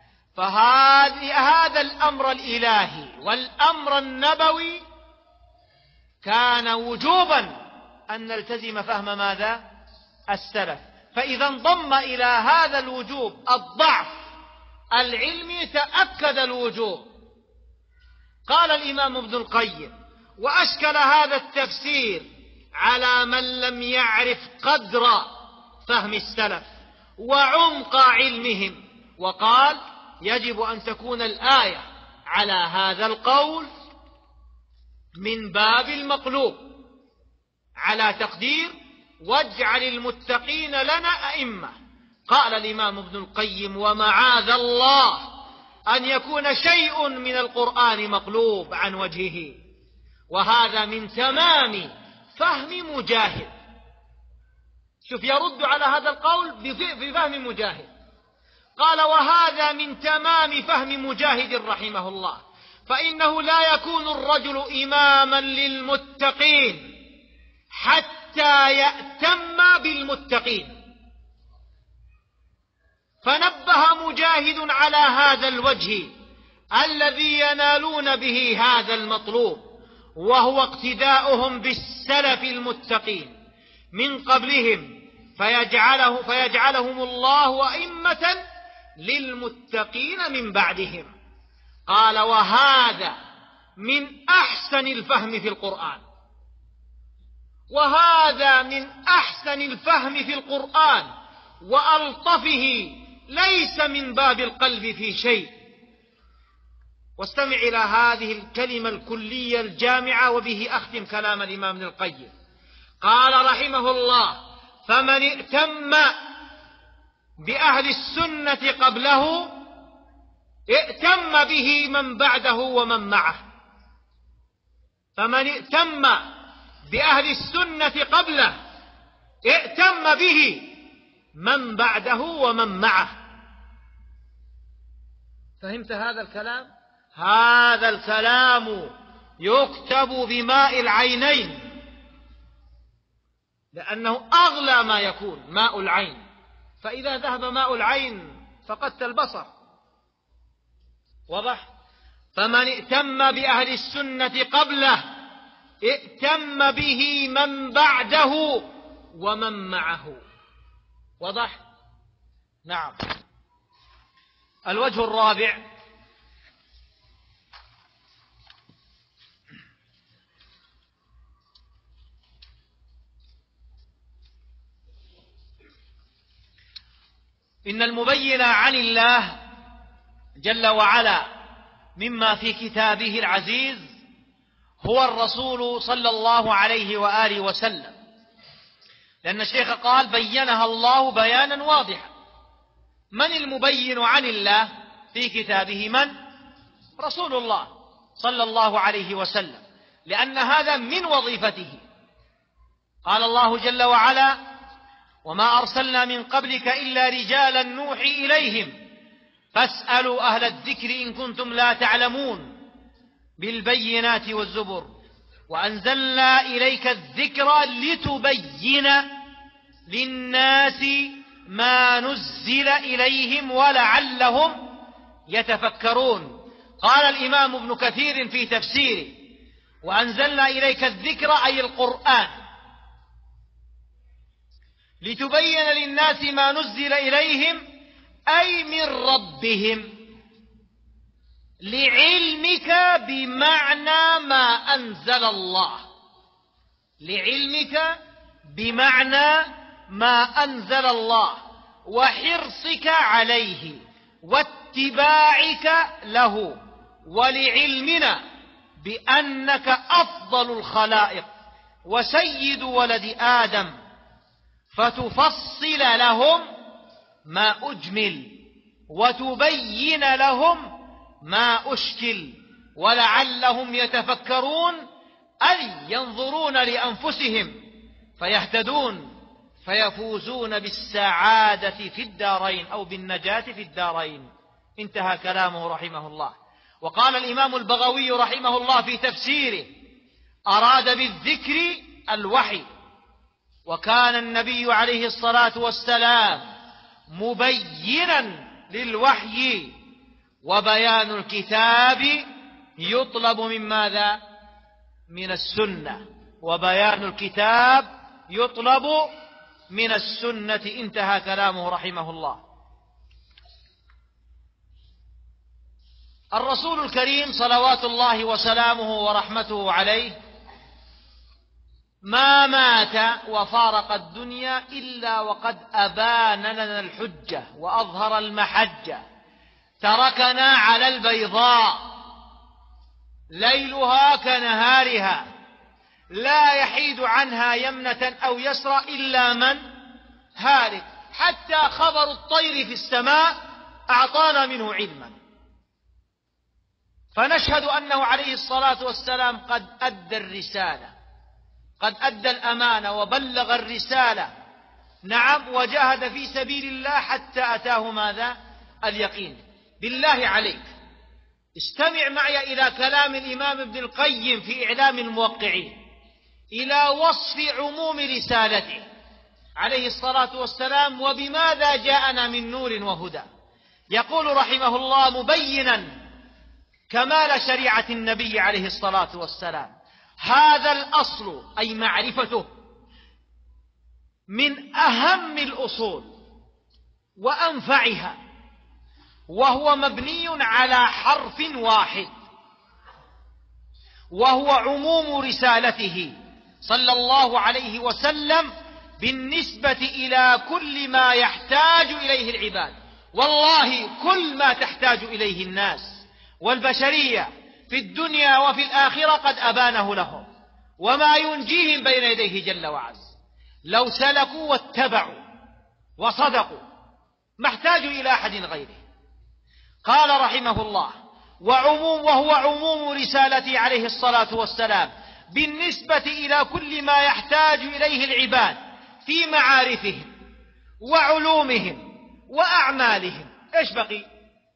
فهذا الأمر الإلهي والأمر النبوي كان وجوبا أن نلتزم فهم ماذا؟ السلف. فإذا انضم إلى هذا الوجوب الضعف العلمي تأكد الوجوب. قال الإمام ابن القيم: وأشكل هذا التفسير على من لم يعرف قدر فهم السلف وعمق علمهم، وقال: يجب أن تكون الآية على هذا القول من باب المقلوب على تقدير: واجعل المتقين لنا أئمة. قال الإمام ابن القيم: ومعاذ الله أن يكون شيء من القرآن مقلوب عن وجهه، وهذا من تمام فهم مجاهد. شوف، يرد على هذا القول بفهم مجاهد. قال: وهذا من تمام فهم مجاهد رحمه الله، فإنه لا يكون الرجل إماما للمتقين حتى يأتم بالمتقين. فنبه مجاهد على هذا الوجه الذي ينالون به هذا المطلوب، وهو اقتداؤهم بالسلف المتقين من قبلهم، فيجعلهم الله أئمة للمتقين من بعدهم. قال: وهذا من أحسن الفهم في القرآن، وهذا من أحسن الفهم في القرآن وألطفه، ليس من باب القلب في شيء. واستمع إلى هذه الكلمة الكلية الجامعة، وبه أختم كلام الإمام ابن القيم. قال رحمه الله: فمن ائتم بأهل السنة قبله ائتم به من بعده ومن معه. فمن ائتم بأهل السنة قبله ائتم به من بعده ومن معه. فهمت هذا الكلام؟ هذا الكلام يكتب بماء العينين، لأنه أغلى ما يكون ماء العين، فإذا ذهب ماء العين فقدت البصر. واضح؟ فمن ائتم بأهل السنة قبله ائتم به من بعده ومن معه. واضح؟ نعم. الوجه الرابع: إن المبين عن الله جل وعلا مما في كتابه العزيز هو الرسول صلى الله عليه وآله وسلم، لأن الشيخ قال: بينها الله بيانا واضحا. من المبين عن الله في كتابه؟ من؟ رسول الله صلى الله عليه وسلم، لأن هذا من وظيفته. قال الله جل وعلا: وما أرسلنا من قبلك إلا رجالا نوحي إليهم فاسألوا أهل الذكر إن كنتم لا تعلمون بالبينات والزبر وأنزلنا إليك الذكر لتبين للناس ما نزل إليهم ولعلهم يتفكرون. قال الإمام ابن كثير في تفسيره: وأنزلنا إليك الذكر أي القرآن لتبين للناس ما نزل إليهم، أي من ربهم، لعلمك بمعنى ما أنزل الله، لعلمك بمعنى ما أنزل الله، وحرصك عليه واتباعك له، ولعلمنا بأنك أفضل الخلائق وسيد ولد آدم، فتفصل لهم ما أجمل وتبين لهم ما أشكل، ولعلهم يتفكرون أي ينظرون لأنفسهم فيهتدون فيفوزون بالسعادة في الدارين أو بالنجاة في الدارين. انتهى كلامه رحمه الله. وقال الإمام البغوي رحمه الله في تفسيره: أراد بالذكر الوحي، وكان النبي عليه الصلاة والسلام مبينا للوحي، وبيان الكتاب يطلب من ماذا؟ من السنة، وبيان الكتاب يطلب من السنة. انتهى كلامه رحمه الله. الرسول الكريم صلوات الله وسلامه ورحمته عليه ما مات وفارق الدنيا إلا وقد أبان لنا الحجة وأظهر المحجة، تركنا على البيضاء ليلها كنهارها، لا يحيد عنها يمنة أو يسرى إلا من هالك، حتى خبر الطير في السماء أعطانا منه علما. فنشهد أنه عليه الصلاة والسلام قد أدى الرسالة، قد أدى الأمانة وبلغ الرسالة، نعم، وجاهد في سبيل الله حتى أتاه ماذا؟ اليقين. بالله عليك استمع معي إلى كلام الإمام ابن القيم في إعلام الموقعين إلى وصف عموم رسالته عليه الصلاة والسلام وبماذا جاءنا من نور وهدى. يقول رحمه الله مبينا كمال شريعة النبي عليه الصلاة والسلام: هذا الأصل أي معرفته من أهم الأصول وأنفعها، وهو مبني على حرف واحد، وهو عموم رسالته صلى الله عليه وسلم بالنسبة إلى كل ما يحتاج إليه العباد. والله كل ما تحتاج إليه الناس والبشرية في الدنيا وفي الآخرة قد أبانه لهم، وما ينجيهم بين يديه جل وعز لو سلكوا واتبعوا وصدقوا ما احتاجوا إلى أحد غيره. قال رحمه الله: وهو عموم رسالته عليه الصلاة والسلام بالنسبة إلى كل ما يحتاج إليه العباد في معارفهم وعلومهم وأعمالهم. إيش بقي؟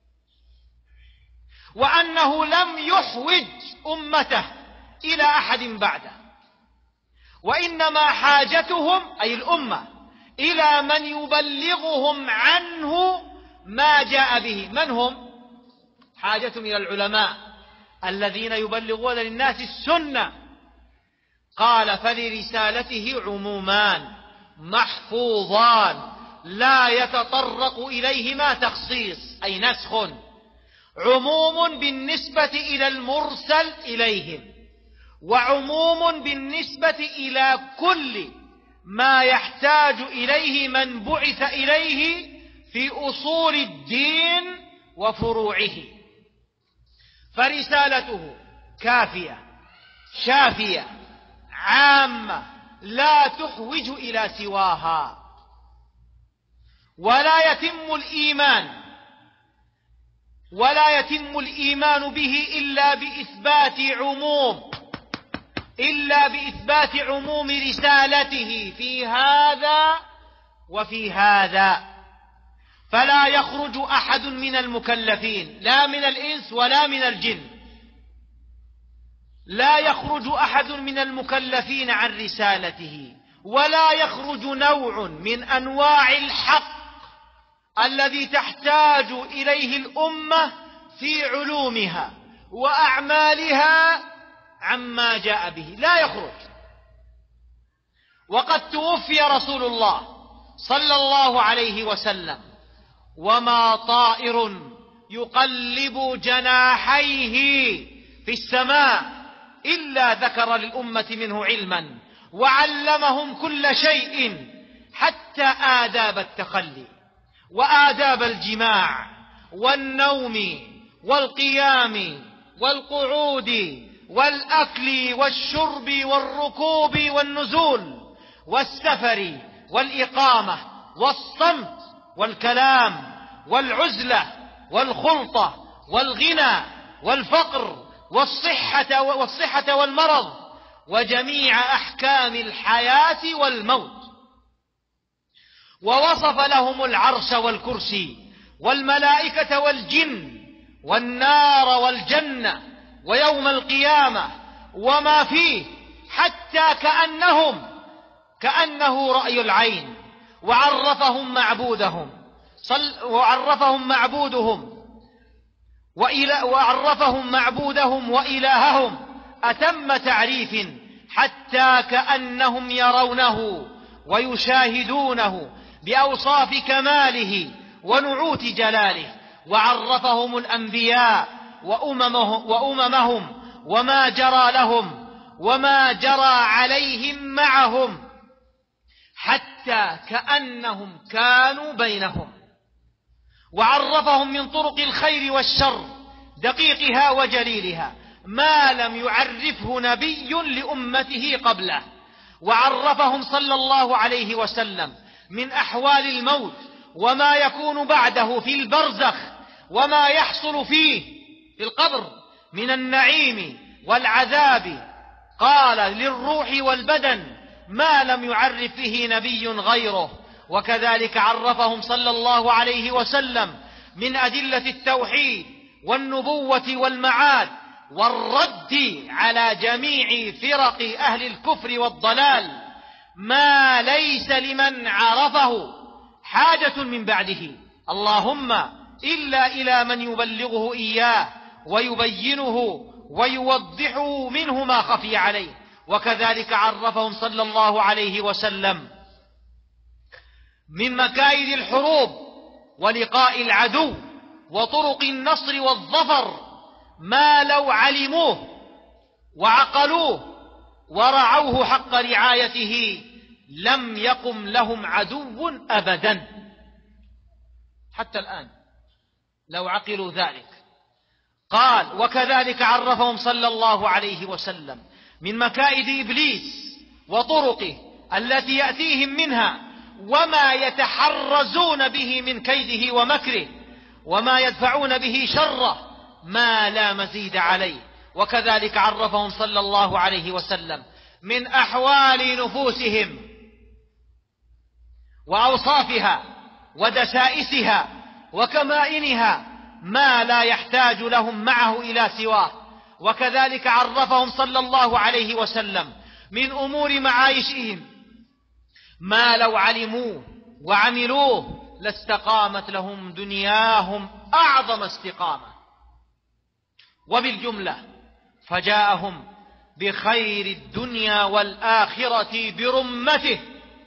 وأنه لم يحوج أمته إلى أحد بعده، وإنما حاجتهم أي الأمة إلى من يبلغهم عنه ما جاء به. من هم؟ حاجتهم إلى العلماء الذين يبلغون للناس السنة. قال: فلرسالته عمومان محفوظان لا يتطرق إليهما تخصيص أي نسخ. عموم بالنسبة إلى المرسل إليهم، وعموم بالنسبة إلى كل ما يحتاج إليه من بعث إليه في أصول الدين وفروعه. فرسالته كافية شافية عامة لا تحوج إلى سواها. ولا يتم الإيمان به إلا بإثبات عموم رسالته في هذا وفي هذا. فلا يخرج أحد من المكلفين لا من الإنس ولا من الجن، لا يخرج أحد من المكلفين عن رسالته، ولا يخرج نوع من أنواع الحق الذي تحتاج إليه الأمة في علومها وأعمالها عما جاء به، لا يخرج. وقد توفي رسول الله صلى الله عليه وسلم وما طائر يقلب جناحيه في السماء إلا ذكر للأمة منه علما وعلمهم كل شيء حتى آداب التخلي وآداب الجماع والنوم والقيام والقعود والأكل والشرب والركوب والنزول والسفر والإقامة والصمت والكلام والعزلة والخلطة والغنى والفقر والصحة والمرض وجميع أحكام الحياة والموت. ووصف لهم العرش والكرسي والملائكة والجن والنار والجنة ويوم القيامة وما فيه، حتى كأنه رأي العين. وعرفهم معبودهم وإلههم أتم تعريف، حتى كأنهم يرونه ويشاهدونه بأوصاف كماله ونعوت جلاله. وعرفهم الأنبياء وأممهم وما جرى لهم وما جرى عليهم معهم، حتى كأنهم كانوا بينهم. وعرفهم من طرق الخير والشر دقيقها وجليلها ما لم يعرفه نبي لأمته قبله. وعرفهم صلى الله عليه وسلم من أحوال الموت وما يكون بعده في البرزخ وما يحصل فيه في القبر من النعيم والعذاب. قال: للروح والبدن ما لم يعرف به نبي غيره. وكذلك عرفهم صلى الله عليه وسلم من أدلة التوحيد والنبوة والمعاد والرد على جميع فرق أهل الكفر والضلال ما ليس لمن عرفه حاجة من بعده، اللهم إلا إلى من يبلغه إياه ويبينه ويوضحه منه ما خفي عليه. وكذلك عرفهم صلى الله عليه وسلم من مكايد الحروب ولقاء العدو وطرق النصر والظفر ما لو علموه وعقلوه ورعوه حق رعايته لم يقم لهم عدو أبدا حتى الآن لو عقلوا ذلك. قال: وكذلك عرفهم صلى الله عليه وسلم من مكائد إبليس وطرقه التي يأتيهم منها وما يتحرزون به من كيده ومكره وما يدفعون به شره ما لا مزيد عليه. وكذلك عرفهم صلى الله عليه وسلم من أحوال نفوسهم وأوصافها ودسائسها وكمائنها ما لا يحتاج لهم معه إلى سواه. وكذلك عرفهم صلى الله عليه وسلم من أمور معايشهم ما لو علموه وعملوه لاستقامت لهم دنياهم أعظم استقامة. وبالجملة فجاءهم بخير الدنيا والآخرة برمته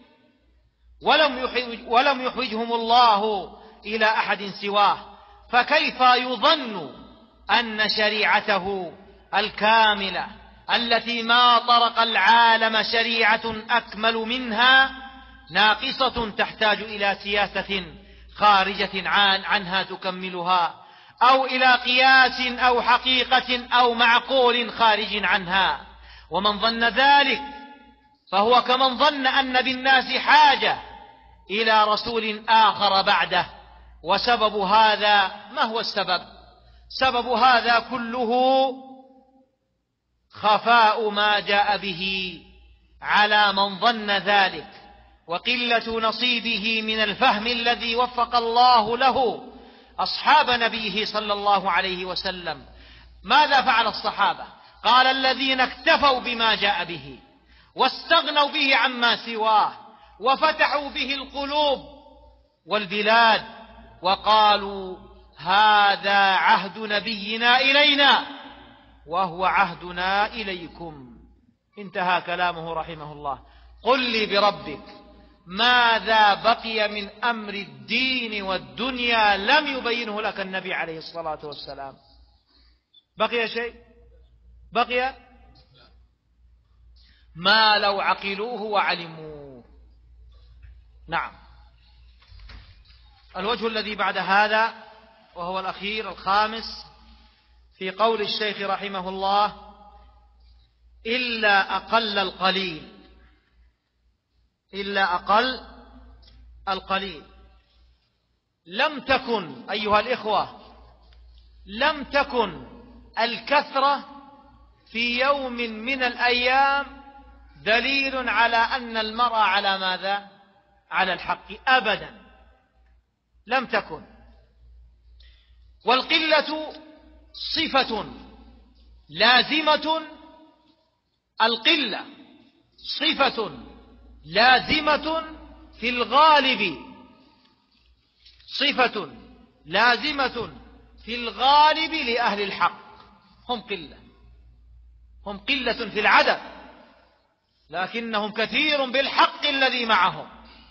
ولم يحوجهم الله إلى أحد سواه. فكيف يظن أن شريعته الكاملة التي ما طرق العالم شريعة أكمل منها ناقصة تحتاج إلى سياسة خارجة عنها تكملها، أو إلى قياس أو حقيقة أو معقول خارج عنها؟ ومن ظن ذلك فهو كمن ظن أن بالناس حاجة إلى رسول آخر بعده. وسبب هذا ما هو السبب؟ سبب هذا كله خفاء ما جاء به على من ظن ذلك، وقلة نصيبه من الفهم الذي وفق الله له أصحاب نبيه صلى الله عليه وسلم. ماذا فعل الصحابة؟ قال: الذين اكتفوا بما جاء به واستغنوا به عما سواه وفتحوا به القلوب والبلاد وقالوا: هذا عهد نبينا إلينا وهو عهدنا إليكم. انتهى كلامه رحمه الله. قل لي بربك ماذا بقي من أمر الدين والدنيا لم يبينه لك النبي عليه الصلاة والسلام؟ بقي شيء؟ بقي ما لو عقلوه وعلموه. نعم. الوجه الذي بعد هذا وهو الأخير الخامس في قول الشيخ رحمه الله: إلا أقل القليل. إلا أقل القليل. لم تكن أيها الإخوة، لم تكن الكثرة في يوم من الأيام دليل على أن المرء على ماذا؟ على الحق أبدا، لم تكن. والقلة صفة لازمة، القلة صفة لازمة في الغالب، صفة لازمة في الغالب لأهل الحق. هم قلة، هم قلة في العدد، لكنهم كثير بالحق الذي معهم،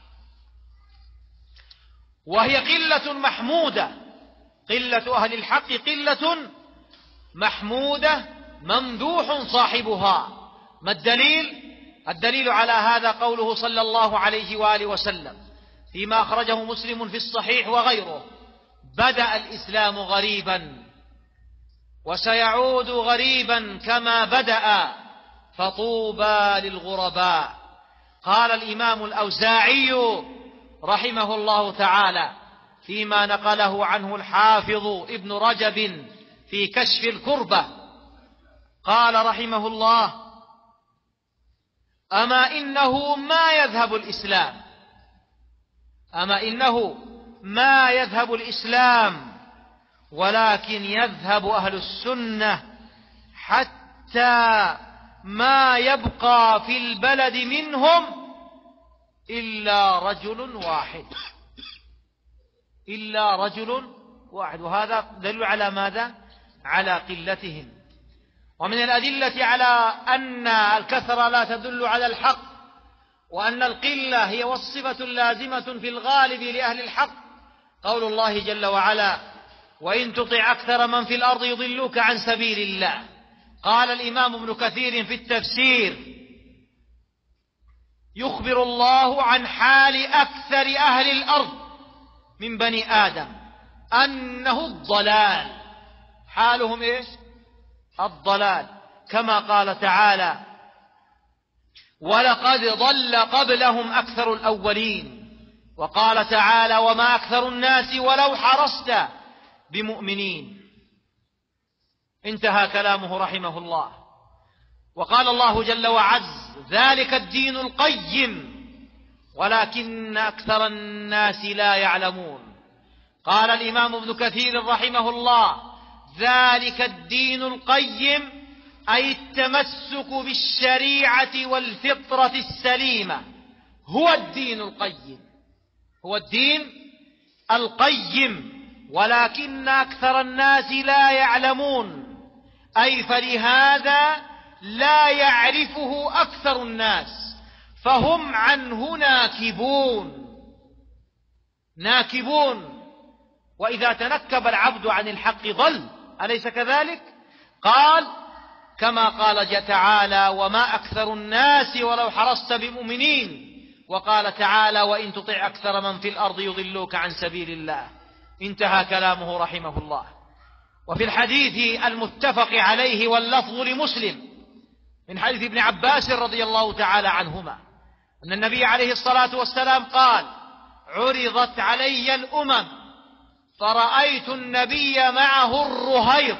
وهي قلة محمودة. قلة أهل الحق قلة محمودة ممدوح صاحبها. ما الدليل؟ الدليل على هذا قوله صلى الله عليه وآله وسلم فيما أخرجه مسلم في الصحيح وغيره: بدأ الإسلام غريبا وسيعود غريبا كما بدأ فطوبى للغرباء. قال الإمام الأوزاعي رحمه الله تعالى فيما نقله عنه الحافظ ابن رجب في كشف الكربة، قال رحمه الله: أما إنه ما يذهب الإسلام، أما إنه ما يذهب الإسلام، ولكن يذهب أهل السنة حتى ما يبقى في البلد منهم إلا رجل واحد، إلا رجل واحد. وهذا دل على ماذا؟ على قلتهم. ومن الأدلة على أن الكثرة لا تدل على الحق، وأن القلة هي والصفة اللازمة في الغالب لأهل الحق، قول الله جل وعلا: وإن تطع أكثر من في الأرض يضلوك عن سبيل الله. قال الإمام ابن كثير في التفسير: يخبر الله عن حال أكثر أهل الأرض من بني آدم أنه الضلال، حالهم إيش؟ الضلال، كما قال تعالى: ولقد ضل قبلهم أكثر الأولين. وقال تعالى: وما أكثر الناس ولو حرصت بمؤمنين. انتهى كلامه رحمه الله. وقال الله جل وعز: ذلك الدين القيم ولكن أكثر الناس لا يعلمون. قال الإمام ابن كثير رحمه الله: ذلك الدين القيم أي التمسك بالشريعة والفطرة السليمة هو الدين القيم، هو الدين القيم، ولكن أكثر الناس لا يعلمون، أي فلهذا لا يعرفه أكثر الناس، فهم عنه ناكبون. وإذا تنكب العبد عن الحق ضل، أليس كذلك؟ قال كما قال تعالى: وما أكثر الناس ولو حرصت بمؤمنين. وقال تعالى: وإن تطع أكثر من في الأرض يضلوك عن سبيل الله. انتهى كلامه رحمه الله. وفي الحديث المتفق عليه واللفظ لمسلم من حديث ابن عباس رضي الله تعالى عنهما أن النبي عليه الصلاة والسلام قال: عرضت علي الأمم فرأيت النبي معه الرهيط،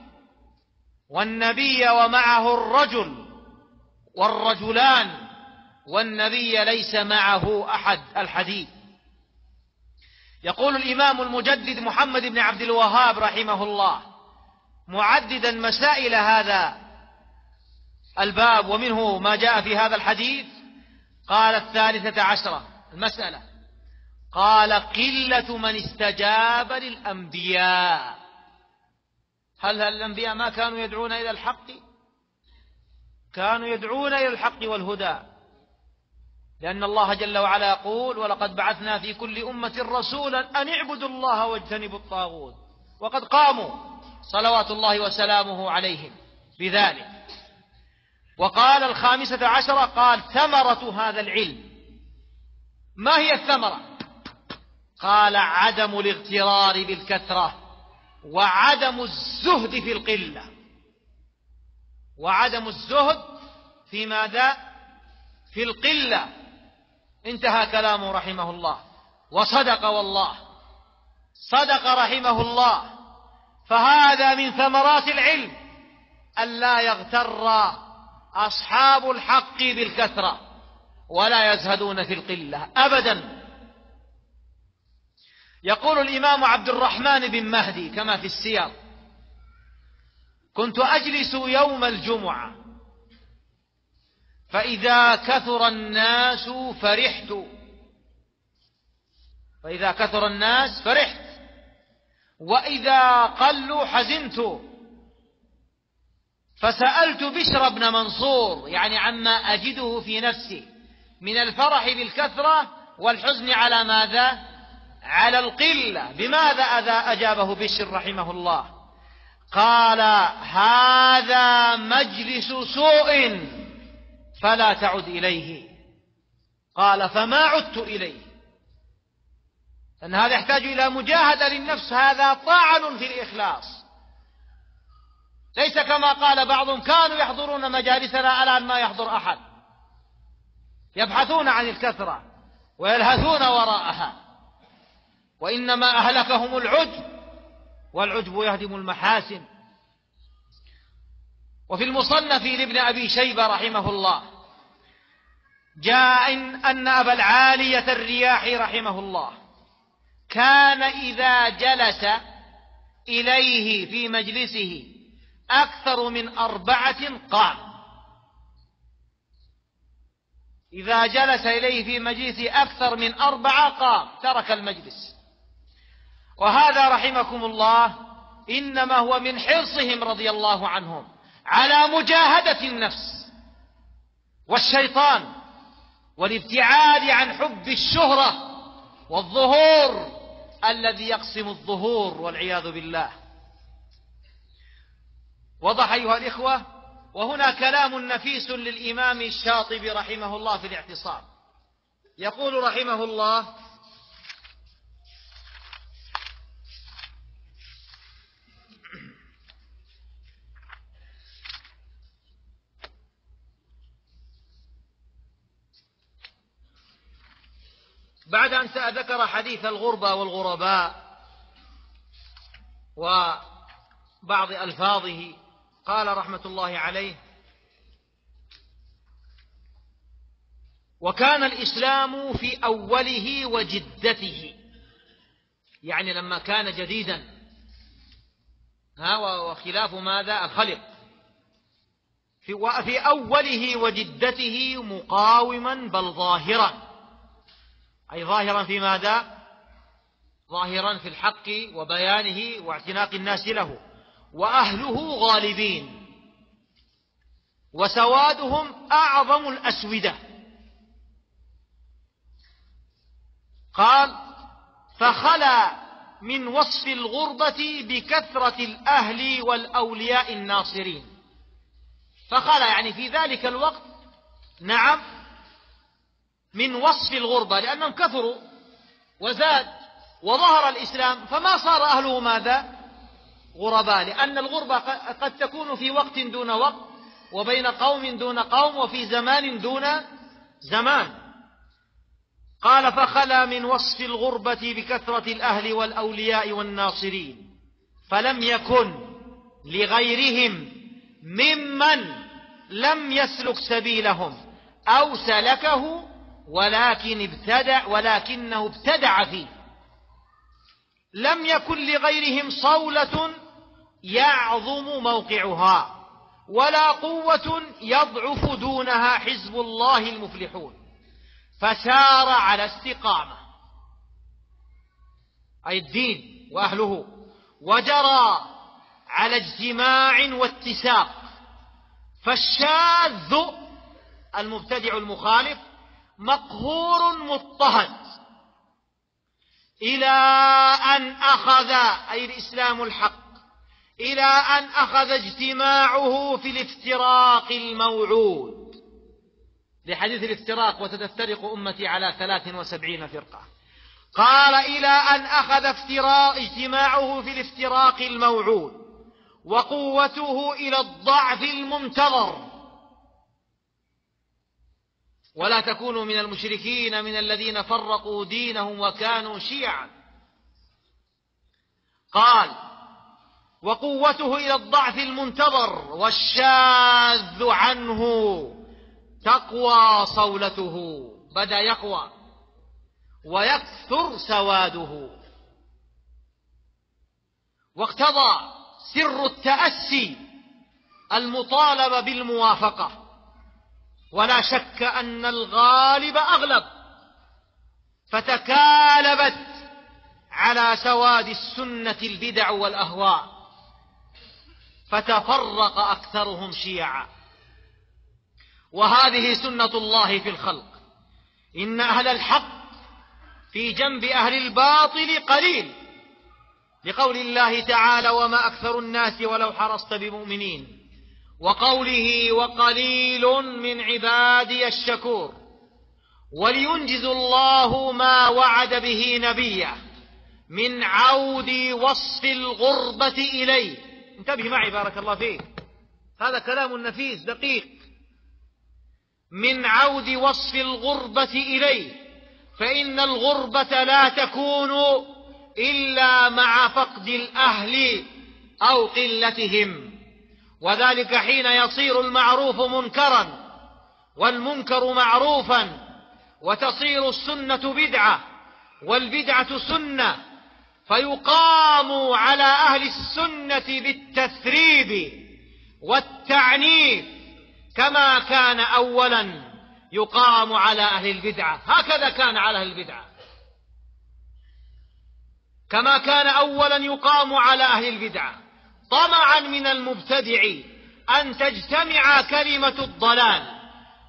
والنبي ومعه الرجل والرجلان، والنبي ليس معه أحد. الحديث. يقول الإمام المجدد محمد بن عبد الوهاب رحمه الله معددا مسائل هذا الباب ومنه ما جاء في هذا الحديث، قال: 13 المسألة، قال: قلة من استجاب للأنبياء. هل الأنبياء ما كانوا يدعون إلى الحق؟ كانوا يدعون إلى الحق والهدى، لأن الله جل وعلا يقول: ولقد بعثنا في كل أمة رسولا أن اعبدوا الله واجتنبوا الطاغوت، وقد قاموا صلوات الله وسلامه عليهم بذلك. وقال 15 قال: ثمرة هذا العلم. ما هي الثمرة؟ قال: عدم الاغترار بالكثرة، وعدم الزهد في القلة. وعدم الزهد في ماذا؟ في القلة. انتهى كلامه رحمه الله. وصدق والله، صدق رحمه الله. فهذا من ثمرات العلم ألا يغتر أصحاب الحق بالكثرة ولا يزهدون في القلة أبدا. يقول الإمام عبد الرحمن بن مهدي كما في السير: كنت أجلس يوم الجمعة فإذا كثر الناس فرحت، فإذا كثر الناس فرحت، وإذا قلوا حزنت. فسألت بشر بن منصور يعني عما أجده في نفسي من الفرح بالكثرة والحزن على ماذا؟ على القلة. بماذا أجابه بشر رحمه الله؟ قال: هذا مجلس سوء فلا تعد إليه. قال: فما عدت إليه، لأن هذا يحتاج إلى مجاهدة للنفس، هذا طعن في الإخلاص. ليس كما قال بعضهم: كانوا يحضرون مجالسنا الآن ما يحضر أحد، يبحثون عن الكثرة ويلهثون وراءها. وإنما أهلكهم العجب، والعجب يهدم المحاسن. وفي المصنف لابن أبي شيبة رحمه الله جاء أن أبا العالية الرياحي رحمه الله
كان إذا جلس إليه في مجلسه أكثر من 4 قام. إذا جلس إليه في مجلسه أكثر من 4 قام، ترك المجلس. وهذا رحمكم الله إنما هو من حرصهم رضي الله عنهم على مجاهدة النفس والشيطان والابتعاد عن حب الشهرة والظهور الذي يقسم الظهور والعياذ بالله. وضح أيها الإخوة. وهنا كلام نفيس للإمام الشاطبي رحمه الله في الاعتصام. يقول رحمه الله: بعد أن ذكر حديث الغربة والغرباء وبعض ألفاظه، قال رحمة الله عليه: وكان الإسلام في أوله وجدته، يعني لما كان جديدا، وخلاف ماذا؟ الخلق. في أوله وجدته مقاوما بل ظاهرا، أي ظاهرا في ماذا؟ ظاهرا في الحق وبيانه واعتناق الناس له، وأهله غالبين، وسوادهم أعظم الأسودة. قال: فخلا من وصف الغربة بكثرة الأهل والأولياء الناصرين. فخلا يعني في ذلك الوقت، نعم، من وصف الغربة، لأنهم كثروا وزاد وظهر الإسلام، فما صار أهله ماذا؟ غرباء، لأن الغربة قد تكون في وقت دون وقت، وبين قوم دون قوم، وفي زمان دون زمان. قال: فخلا من وصف الغربة بكثرة الأهل والأولياء والناصرين، فلم يكن لغيرهم ممن لم يسلك سبيلهم أو سلكه ولكنه ابتدع فيه. لم يكن لغيرهم صولة يعظم موقعها، ولا قوة يضعف دونها حزب الله المفلحون، فسار على استقامة، أي الدين وأهله، وجرى على اجتماع واتساق. فالشاذ المبتدع المخالف مقهور مضطهد إلى أن أخذ، أي الإسلام الحق، إلى أن أخذ اجتماعه في الافتراق الموعود، لحديث الافتراق: وستفترق أمتي على 73 فرقة. قال: إلى أن أخذ اجتماعه في الافتراق الموعود، وقوته إلى الضعف المنتظر. ولا تكونوا من المشركين من الذين فرقوا دينهم وكانوا شيعا. قال: وقوته إلى الضعف المنتظر، والشاذ عنه تقوى صولته، بدأ يقوى ويكثر سواده. واقتضى سر التأسي المطالبة بالموافقة، ولا شك أن الغالب أغلب، فتكالبت على سواد السنة البدع والأهواء، فتفرق أكثرهم شيعا. وهذه سنة الله في الخلق، إن أهل الحق في جنب أهل الباطل قليل، لقول الله تعالى: وما أكثر الناس ولو حرصت بمؤمنين، وقوله: وقليل من عبادي الشكور. ولينجز الله ما وعد به نبيه من عود وصف الغربة إليه. انتبه معي بارك الله فيك، هذا كلام نفيس دقيق. من عود وصف الغربة إليه، فإن الغربة لا تكون إلا مع فقد الأهل أو قلتهم، وذلك حين يصير المعروف منكرا والمنكر معروفا، وتصير السنة بدعة، والبدعة سنة، فيقام على أهل السنة بالتثريب والتعنيف كما كان أولا يقام على أهل البدعة. هكذا كان على أهل البدعة، كما كان أولا يقام على أهل البدعة، طمعا من المبتدع أن تجتمع كلمة الضلال،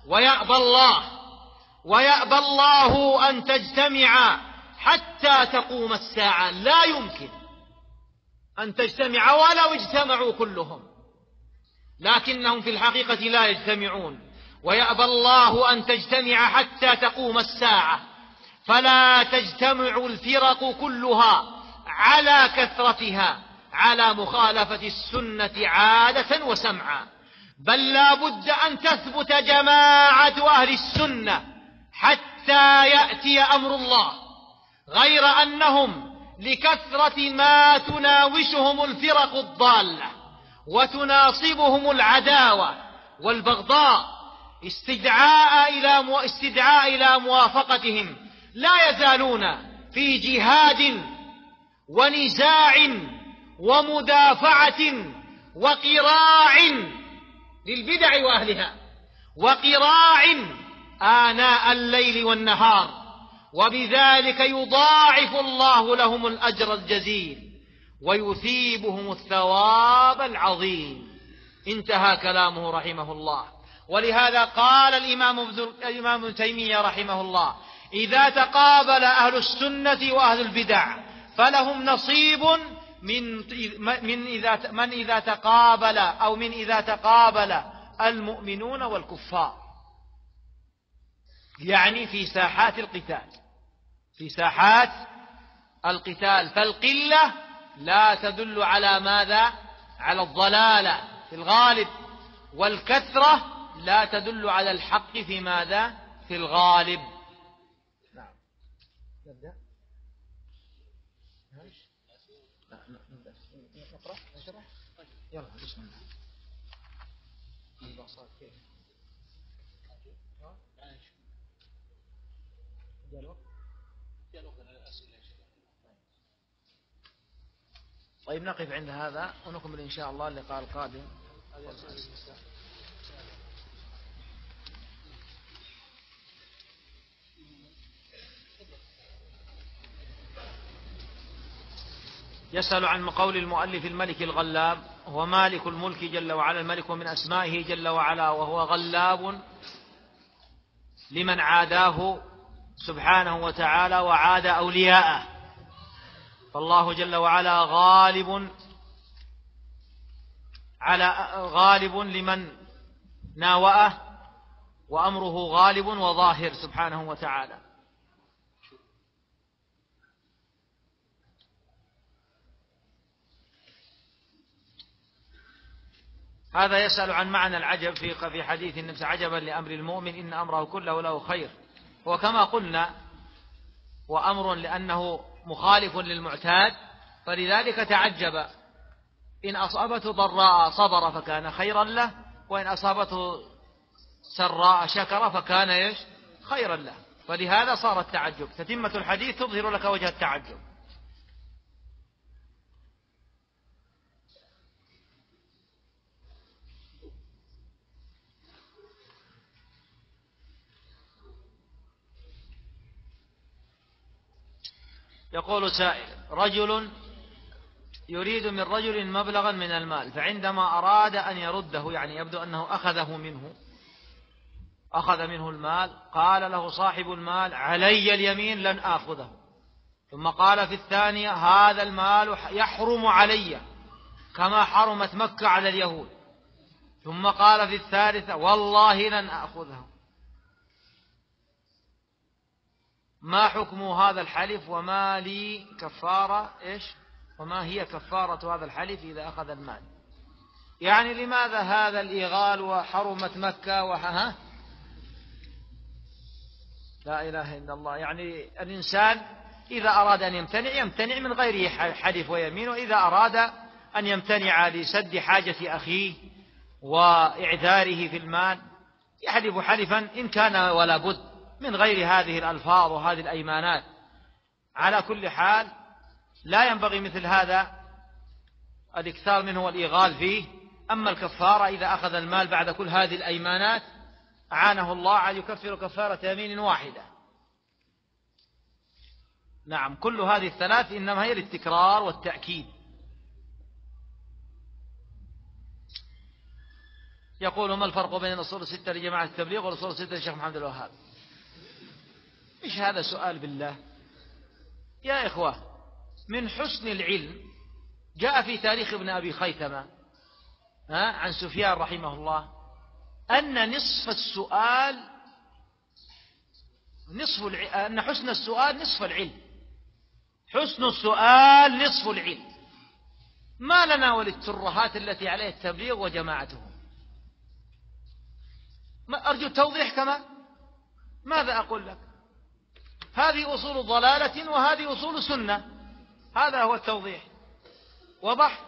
ويأبى الله أن تجتمع حتى تقوم الساعة. لا يمكن أن تجتمع ولو اجتمعوا كلهم، لكنهم في الحقيقة لا يجتمعون. ويأبى الله أن تجتمع حتى تقوم الساعة، فلا تجتمع الفرق كلها على كثرتها على مخالفة السنة عادة وسمعا، بل لا بد أن تثبت جماعة أهل السنة حتى يأتي أمر الله، غير أنهم لكثرة ما تناوشهم الفرق الضالة وتناصبهم العداوة والبغضاء استدعاء إلى موافقتهم، لا يزالون في جهاد ونزاع ومدافعة وقراع للبدع وأهلها، وقراع آناء الليل والنهار، وبذلك يضاعف الله لهم الأجر الجزيل ويثيبهم الثواب العظيم. انتهى كلامه رحمه الله. ولهذا قال الإمام ابن تيمية رحمه الله: إذا تقابل أهل السنة وأهل البدع فلهم نصيب من إذا تقابل المؤمنون والكفار، يعني في ساحات القتال، فالقلة لا تدل على ماذا؟ على الضلالة في الغالب، والكثرة لا تدل على الحق في ماذا؟ في الغالب. نعم. نبدأ. نقرأ نشرح. يلا بسم الله. طيب نقف عند هذا ونكمل إن شاء الله اللقاء القادم. يسأل عن قول المؤلف: الملك الغلاب هو مالك الملك جل وعلا، الملك ومن أسمائه جل وعلا، وهو غلاب لمن عاداه سبحانه وتعالى وعاد أولياءه، فالله جل وعلا غالب لمن ناوأه، وأمره غالب وظاهر سبحانه وتعالى. هذا يسأل عن معنى العجب في حديث النبي: عجبا لأمر المؤمن إن أمره كله له خير. وكما قلنا وأمر لأنه مخالف للمعتاد، فلذلك تعجب. إن أصابته ضراء صبر فكان خيرا له، وإن أصابته سراء شكر فكان خيرا له، فلهذا صار التعجب. تتمة الحديث تظهر لك وجه التعجب. يقول سائل: رجل يريد من رجل مبلغا من المال، فعندما أراد أن يرده، يعني يبدو أنه أخذ منه المال، قال له صاحب المال: علي اليمين لن آخذه. ثم قال في الثانية: هذا المال يحرم علي كما حرمت مكة على اليهود. ثم قال في الثالثة: والله لن آخذه. ما حكم هذا الحلف؟ وما لي كفارة وما هي كفارة هذا الحلف إذا أخذ المال؟ يعني لماذا هذا الإيغال وحرمت مكة لا إله إلا الله. يعني الإنسان إذا أراد أن يمتنع من غير حلف ويمين، وإذا أراد أن يمتنع لسد حاجة أخيه وإعذاره في المال يحلف حلفا إن كان ولا بد من غير هذه الألفاظ وهذه الأيمانات. على كل حال لا ينبغي مثل هذا الإكثار منه والإيغال فيه. أما الكفارة إذا أخذ المال بعد كل هذه الأيمانات أعانه الله على يكفر كفارة يمين واحدة. نعم، كل هذه الثلاث إنما هي للتكرار والتأكيد. يقول: ما الفرق بين الأصول الستة لجماعة التبليغ والأصول الستة للشيخ محمد الوهاب؟ إيش هذا سؤال بالله يا إخوة؟ من حسن العلم جاء في تاريخ ابن أبي خيثمة عن سفيان رحمه الله أن نصف السؤال أن حسن السؤال نصف العلم. حسن السؤال نصف العلم. ما لنا وللترهات التي عليها التبليغ وجماعتهم. أرجو التوضيح كمان. ماذا أقول لك؟ هذه أصول ضلالة وهذه أصول سنة. هذا هو التوضيح. وضح؟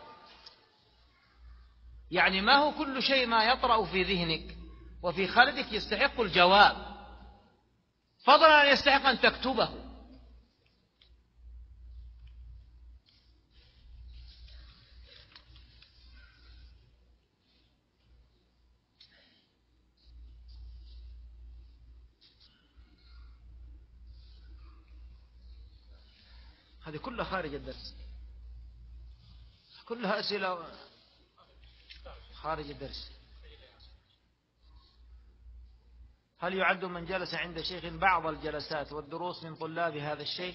يعني ما هو كل شيء ما يطرأ في ذهنك وفي خلدك يستحق الجواب، فضلا أن يستحق أن تكتبه. هذه كلها خارج الدرس، كلها أسئلة خارج الدرس. هل يعد من جلس عند شيخ بعض الجلسات والدروس من طلاب هذا الشيخ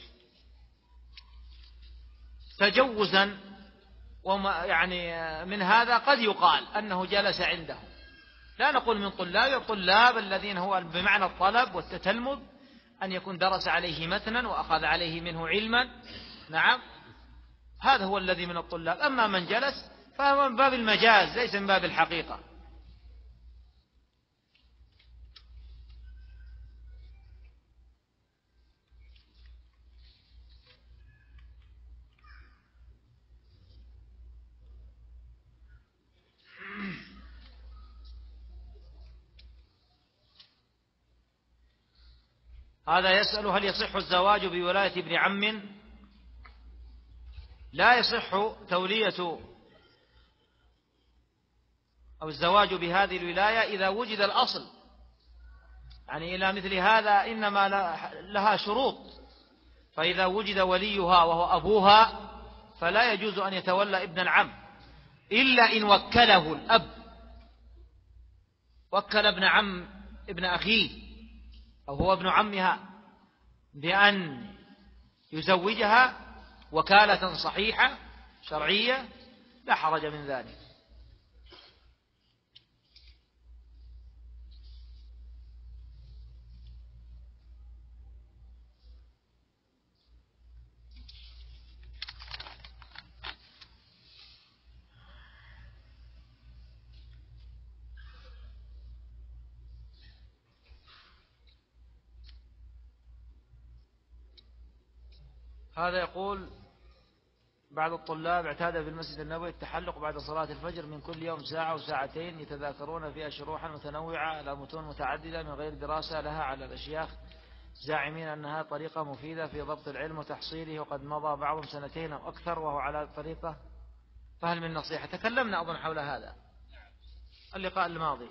تجوزا؟ وما يعني من هذا قد يقال أنه جلس عنده، لا نقول من طلاب. الطلاب الذين هو بمعنى الطلب والتتلمذ، أن يكون درس عليه متنا وأخذ عليه منه علما. نعم، هذا هو الذي من الطلاب. أما من جلس فهو من باب المجاز ليس من باب الحقيقة. هذا يسأل: هل يصح الزواج بولاية ابن عم؟ لا يصح تولية أو الزواج بهذه الولاية إذا وجد الأصل. يعني إلى مثل هذا إنما لها شروط. فإذا وجد وليها وهو أبوها فلا يجوز أن يتولى ابن العم إلا إن وكله الأب، وكل ابن عم ابن أخيه أو هو ابن عمها بأن يزوجها وكالة صحيحة شرعية، لا حرج من ذلك. هذا يقول: بعض الطلاب اعتاد في المسجد النبوي التحلق بعد صلاة الفجر من كل يوم ساعة وساعتين يتذاكرون فيها شروحا متنوعة على متون متعددة من غير دراسة لها على الأشياخ، زاعمين أنها طريقة مفيدة في ضبط العلم وتحصيله، وقد مضى بعضهم 2 أو أكثر وهو على الطريقة، فهل من نصيحة؟ تكلمنا أظن حول هذا اللقاء الماضي.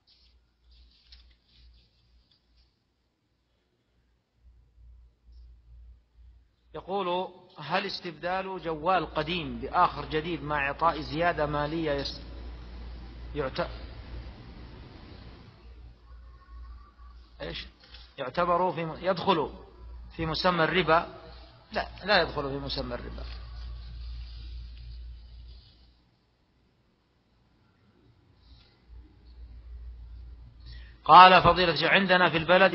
يقول: هل استبدال جوال قديم بآخر جديد مع إعطاء زيادة مالية يعتبر يدخل في مسمى الربا؟ لا يدخل في مسمى الربا. قال فضيلة الشيخ: عندنا في البلد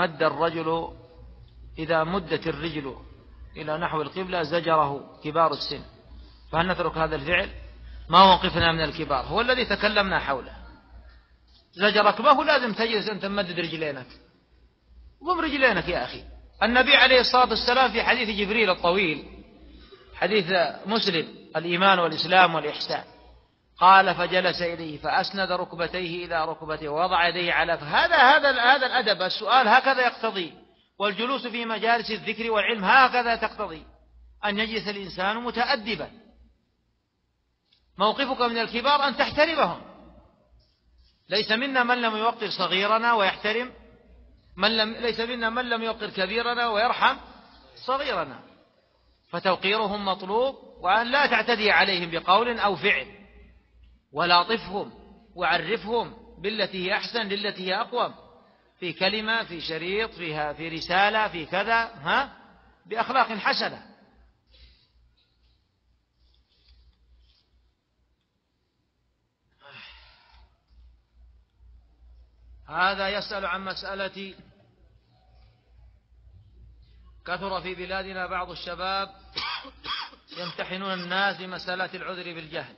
إذا مدت الرجل إلى نحو القبلة زجره كبار السن، فهل نترك هذا الفعل؟ ما موقفنا من الكبار؟ هو الذي تكلمنا حوله. زجرك ما هو لازم تجلس أن تمدد رجلينك، ضم رجلينك يا أخي. النبي عليه الصلاة والسلام في حديث جبريل الطويل، حديث مسلم: الإيمان والإسلام والإحسان، قال فجلس إليه فأسند ركبتيه إلى ركبته ووضع يديه على هذا الأدب. السؤال هكذا يقتضي، والجلوس في مجالس الذكر والعلم هكذا تقتضي أن يجلس الإنسان متأدبا. موقفك من الكبار أن تحترمهم. ليس منا من لم يوقر صغيرنا ويحترم ليس منا من لم يوقر كبيرنا ويرحم صغيرنا. فتوقيرهم مطلوب، وأن لا تعتدي عليهم بقول أو فعل، ولاطفهم وعرفهم بالتي هي أحسن للتي هي أقوم، في كلمة، في شريط، في رسالة، في كذا، بأخلاق حسنة. هذا يسأل عن مسألة: كثر في بلادنا بعض الشباب يمتحنون الناس بمسألة العذر بالجهل،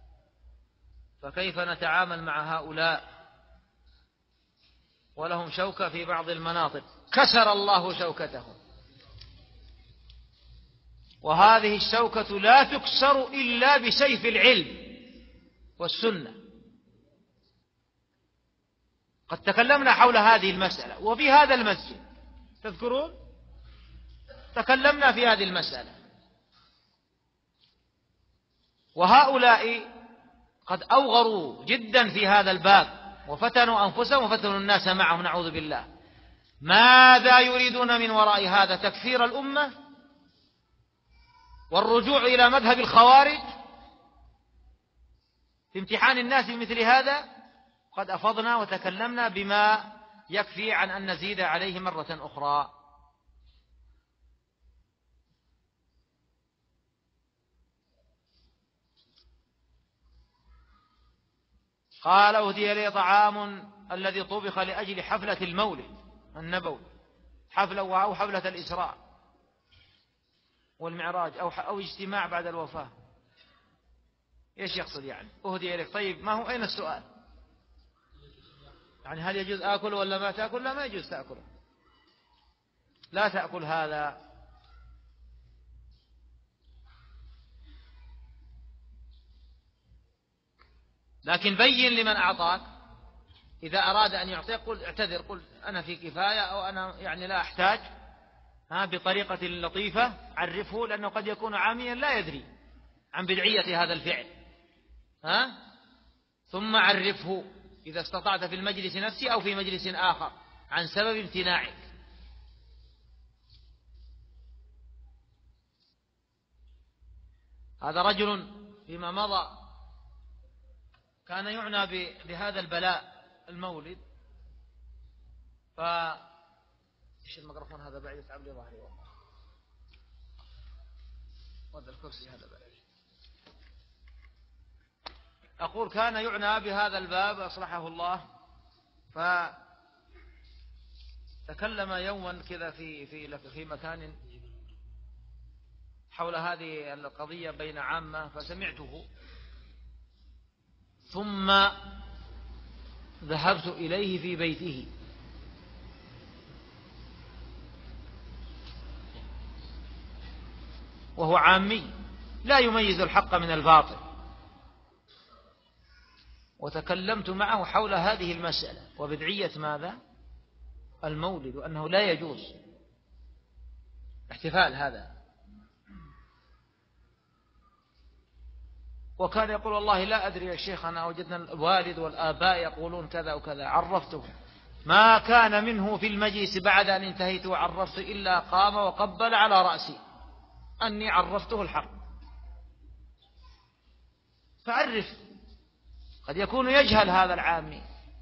فكيف نتعامل مع هؤلاء ولهم شوكة في بعض المناطق؟ كسر الله شوكتهم، وهذه الشوكة لا تكسر إلا بسيف العلم والسنة. قد تكلمنا حول هذه المسألة وفي هذا المسجد، تذكرون؟ تكلمنا في هذه المسألة، وهؤلاء قد أوغروا جدا في هذا الباب، وفتنوا أنفسهم وفتنوا الناس معهم، نعوذ بالله. ماذا يريدون من وراء هذا؟ تكفير الأمة والرجوع إلى مذهب الخوارج في امتحان الناس بمثل هذا. قد أفضنا وتكلمنا بما يكفي عن أن نزيد عليه مرة أخرى. قال: أهدي لي طعام الذي طبخ لأجل حفلة المولد النبوي، حفلة أو حفلة الإسراء والمعراج أو اجتماع بعد الوفاة. إيش يقصد يعني أهدي إليك؟ طيب ما هو أين السؤال؟ يعني هل يجوز آكل ولا ما تأكل؟ لا، ما يجوز تأكل، لا تأكل هذا. لكن بين لمن أعطاك، إذا أراد أن يعطيك قل اعتذر، قل أنا في كفاية، أو أنا يعني لا أحتاج، بطريقة لطيفة. عرفه، لأنه قد يكون عاميا لا يدري عن بدعية هذا الفعل، ثم عرفه إذا استطعت في المجلس نفسه أو في مجلس آخر عن سبب امتناعك. هذا رجل فيما مضى كان يعنى بهذا البلاء المولد، ايش الميكروفون هذا بعيد، يتعب لي ظهري والله، وهذا الكرسي هذا بعيد. أقول كان يعنى بهذا الباب أصلحه الله، فتكلم يوما كذا في مكان حول هذه القضية بين عامة، فسمعته، ثم ذهبت إليه في بيته، وهو عامي لا يميز الحق من الباطل، وتكلمت معه حول هذه المسألة وبدعية ماذا؟ المولد، وأنه لا يجوز احتفال هذا. وكان يقول والله لا أدري يا شيخ، أنا وجدنا الوالد والآباء يقولون كذا وكذا. عرفته، ما كان منه في المجلس بعد أن انتهيت وعرفت إلا قام وقبل على رأسي أني عرفته الحق. فعرف، قد يكون يجهل هذا العامي،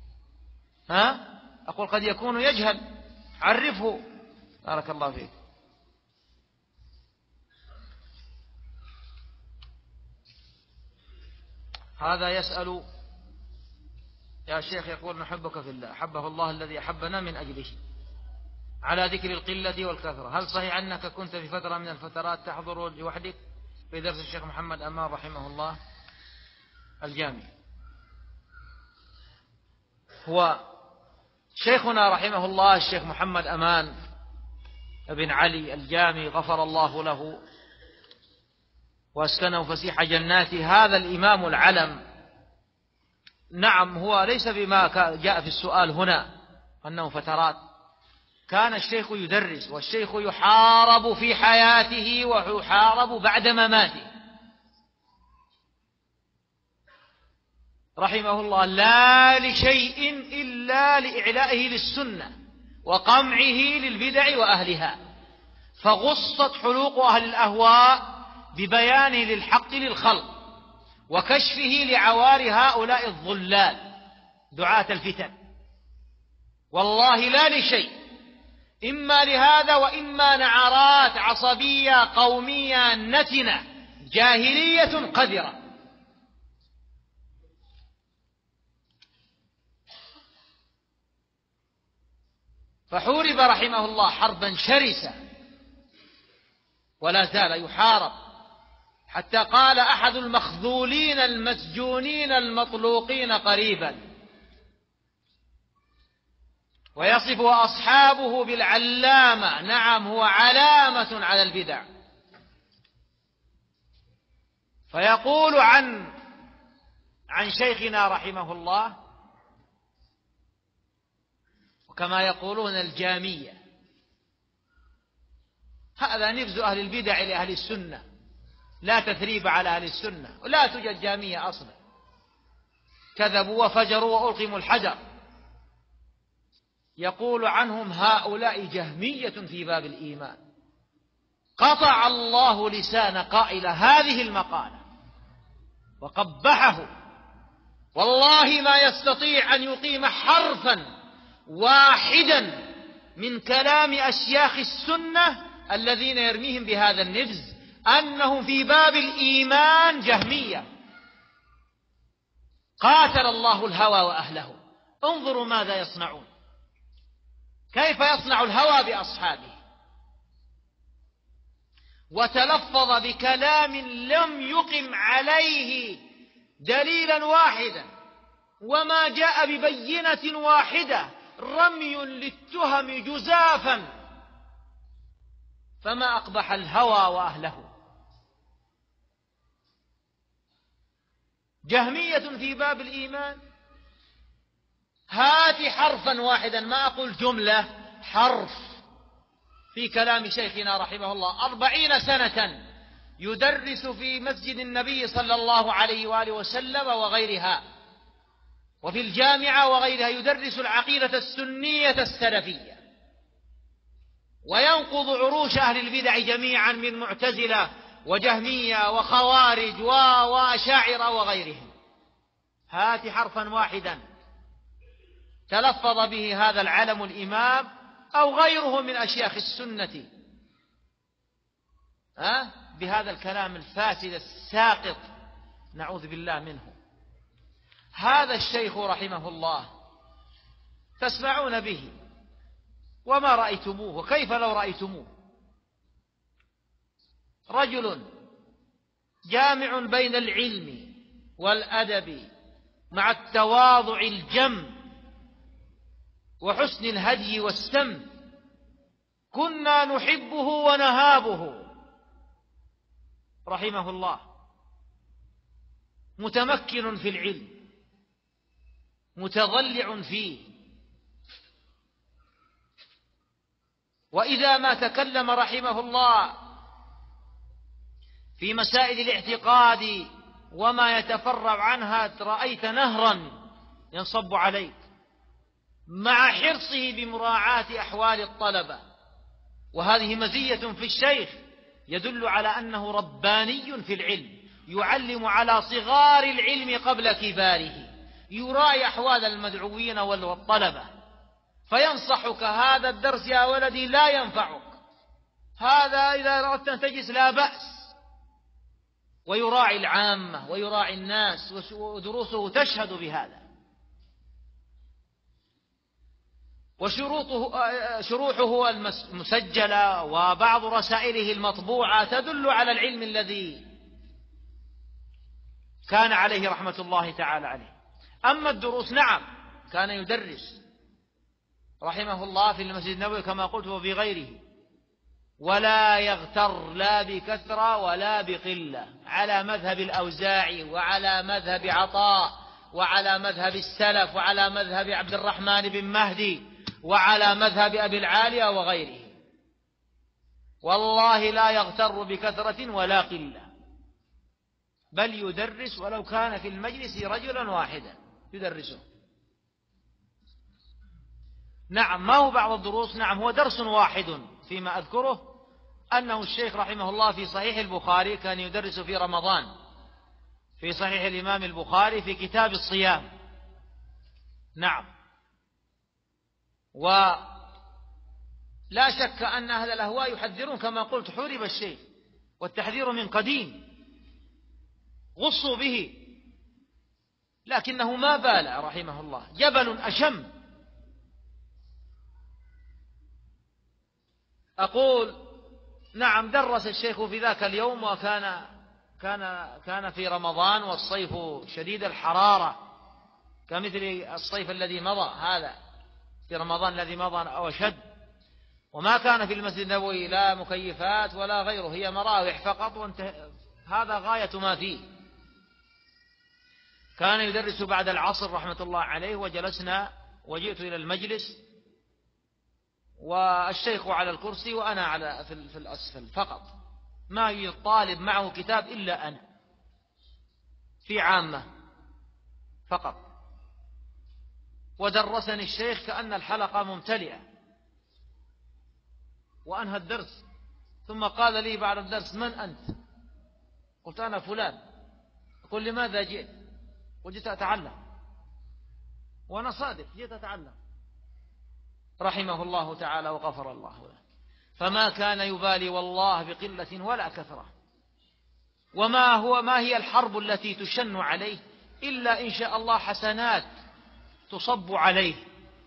أقول قد يكون يجهل، عرفه. بارك الله فيك. هذا يسأل: يا شيخ، يقول نحبك في الله، أحبه الله الذي أحبنا من أجله، على ذكر القلة والكثرة، هل صحيح أنك كنت في فترة من الفترات تحضر لوحدك في درس الشيخ محمد أمان رحمه الله الجامع؟ هو شيخنا رحمه الله الشيخ محمد أمان بن علي الجامي غفر الله له وأسكنه فسيح جناته، هذا الإمام العلم. نعم، هو ليس بما جاء في السؤال هنا أنه فترات، كان الشيخ يدرس، والشيخ يحارب في حياته ويحارب بعد مماته رحمه الله، لا لشيء إلا لإعلائه للسنة وقمعه للبدع وأهلها، فغصت حلوق أهل الأهواء ببيانه للحق للخلق وكشفه لعوار هؤلاء الضلال دعاة الفتن، والله لا لشيء، إما لهذا وإما نعرات عصبية قومية نتنة جاهلية قذرة. فحورب رحمه الله حربا شرسة ولا زال يحارب، حتى قال أحد المخذولين المسجونين المطلوقين قريبا، ويصف أصحابه بالعلامة، نعم هو علامة على البدع، فيقول عن شيخنا رحمه الله وكما يقولون الجامية، هذا نبذ أهل البدع لأهل السنة، لا تثريب على أهل السنة، ولا توجد جامية أصلا، كذبوا وفجروا وألقموا الحجر. يقول عنهم هؤلاء جهمية في باب الإيمان. قطع الله لسان قائل هذه المقالة وقبحه، والله ما يستطيع أن يقيم حرفا واحدا من كلام أشياخ السنة الذين يرميهم بهذا النبذ أنهم في باب الإيمان جهمية. قاتل الله الهوى وأهله. انظروا ماذا يصنعون، كيف يصنع الهوى بأصحابه، وتلفظ بكلام لم يقم عليه دليلا واحدا وما جاء ببينة واحدة، رمي للتهم جزافا، فما أقبح الهوى وأهله. جهمية في باب الإيمان. هات حرفا واحدا، ما أقول جملة، حرف في كلام شيخنا رحمه الله 40 سنة يدرس في مسجد النبي صلى الله عليه وآله وسلم وغيرها، وفي الجامعة وغيرها، يدرس العقيدة السنية السلفية، وينقض عروش أهل البدع جميعا من معتزلة وجهمية وخوارج وأشاعرة وغيرهم. هات حرفا واحدا تلفظ به هذا العلم الإمام أو غيره من أشياخ السنة بهذا الكلام الفاسد الساقط، نعوذ بالله منه. هذا الشيخ رحمه الله تسمعون به وما رأيتموه، وكيف لو رأيتموه؟ رجل جامع بين العلم والأدب مع التواضع الجم وحسن الهدي والسمت، كنا نحبه ونهابه رحمه الله، متمكن في العلم متضلع فيه، وإذا ما تكلم رحمه الله في مسائل الاعتقاد وما يتفرع عنها رأيت نهرا ينصب عليك، مع حرصه بمراعاة أحوال الطلبة. وهذه مزية في الشيخ يدل على أنه رباني في العلم، يعلم على صغار العلم قبل كباره، يراعي أحوال المدعوين والطلبة، فينصحك هذا الدرس يا ولدي لا ينفعك، هذا إذا أردت أن تجلس لا بأس، ويراعي العامة ويراعي الناس، ودروسه تشهد بهذا. وشروحه المسجلة وبعض رسائله المطبوعة تدل على العلم الذي كان عليه رحمة الله تعالى عليه. أما الدروس نعم كان يدرس رحمه الله في المسجد النبوي كما قلت وفي غيره، ولا يغتر لا بكثرة ولا بقلة، على مذهب الأوزاعي وعلى مذهب عطاء وعلى مذهب السلف وعلى مذهب عبد الرحمن بن مهدي وعلى مذهب أبي العالية وغيره. والله لا يغتر بكثرة ولا قلة، بل يدرس ولو كان في المجلس رجلا واحدا يدرسه. نعم، ما هو بعض الدروس، نعم هو درس واحد فيما أذكره، أنه الشيخ رحمه الله في صحيح البخاري كان يدرس في رمضان في صحيح الإمام البخاري في كتاب الصيام. نعم، ولا شك أن أهل الأهواء يحذرون كما قلت، حورب الشيء والتحذير من قديم، غصوا به، لكنه ما بال رحمه الله، جبل أشم. أقول نعم درس الشيخ في ذاك اليوم، وكان كان في رمضان والصيف شديد الحرارة كمثل الصيف الذي مضى، هذا في رمضان الذي مضى أو أشد، وما كان في المسجد النبوي لا مكيفات ولا غيره، هي مراوح فقط، هذا غاية ما فيه. كان يدرس بعد العصر رحمة الله عليه، وجلسنا وجئت إلى المجلس والشيخ على الكرسي وأنا على في الأسفل فقط، ما يطالب معه كتاب إلا أنا في عامة فقط. ودرسني الشيخ كأن الحلقة ممتلئة، وأنهى الدرس، ثم قال لي بعد الدرس: من أنت؟ قلت: أنا فلان. يقول: لماذا جئت؟ قلت: جئت أتعلم. وأنا صادق، جئت أتعلم. رحمه الله تعالى وغفر الله له، فما كان يبالي والله بقلة ولا كثرة. ما هي الحرب التي تشن عليه إلا إن شاء الله حسنات تصب عليه،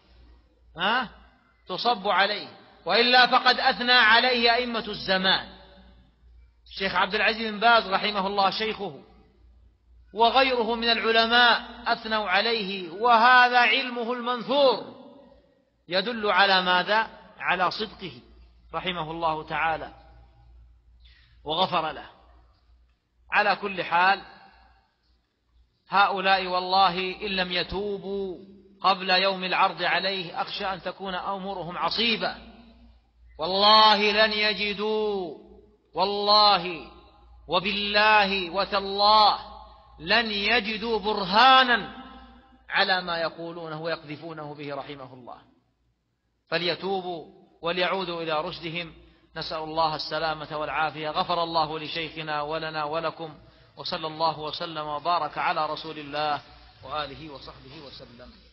تصب عليه، وإلا فقد أثنى عليه أئمة الزمان. الشيخ عبد العزيز بن باز رحمه الله شيخه وغيره من العلماء أثنوا عليه، وهذا علمه المنثور يدل على ماذا؟ على صدقه رحمه الله تعالى وغفر له. على كل حال، هؤلاء والله إن لم يتوبوا قبل يوم العرض عليه أخشى أن تكون أمورهم عصيبة. والله لن يجدوا، والله وبالله وتالله لن يجدوا برهانا على ما يقولونه ويقذفونه به رحمه الله. فليتوبوا وليعودوا إلى رشدهم. نسأل الله السلامة والعافية. غفر الله لشيخنا ولنا ولكم، وصلى الله وسلم وبارك على رسول الله وآله وصحبه وسلم.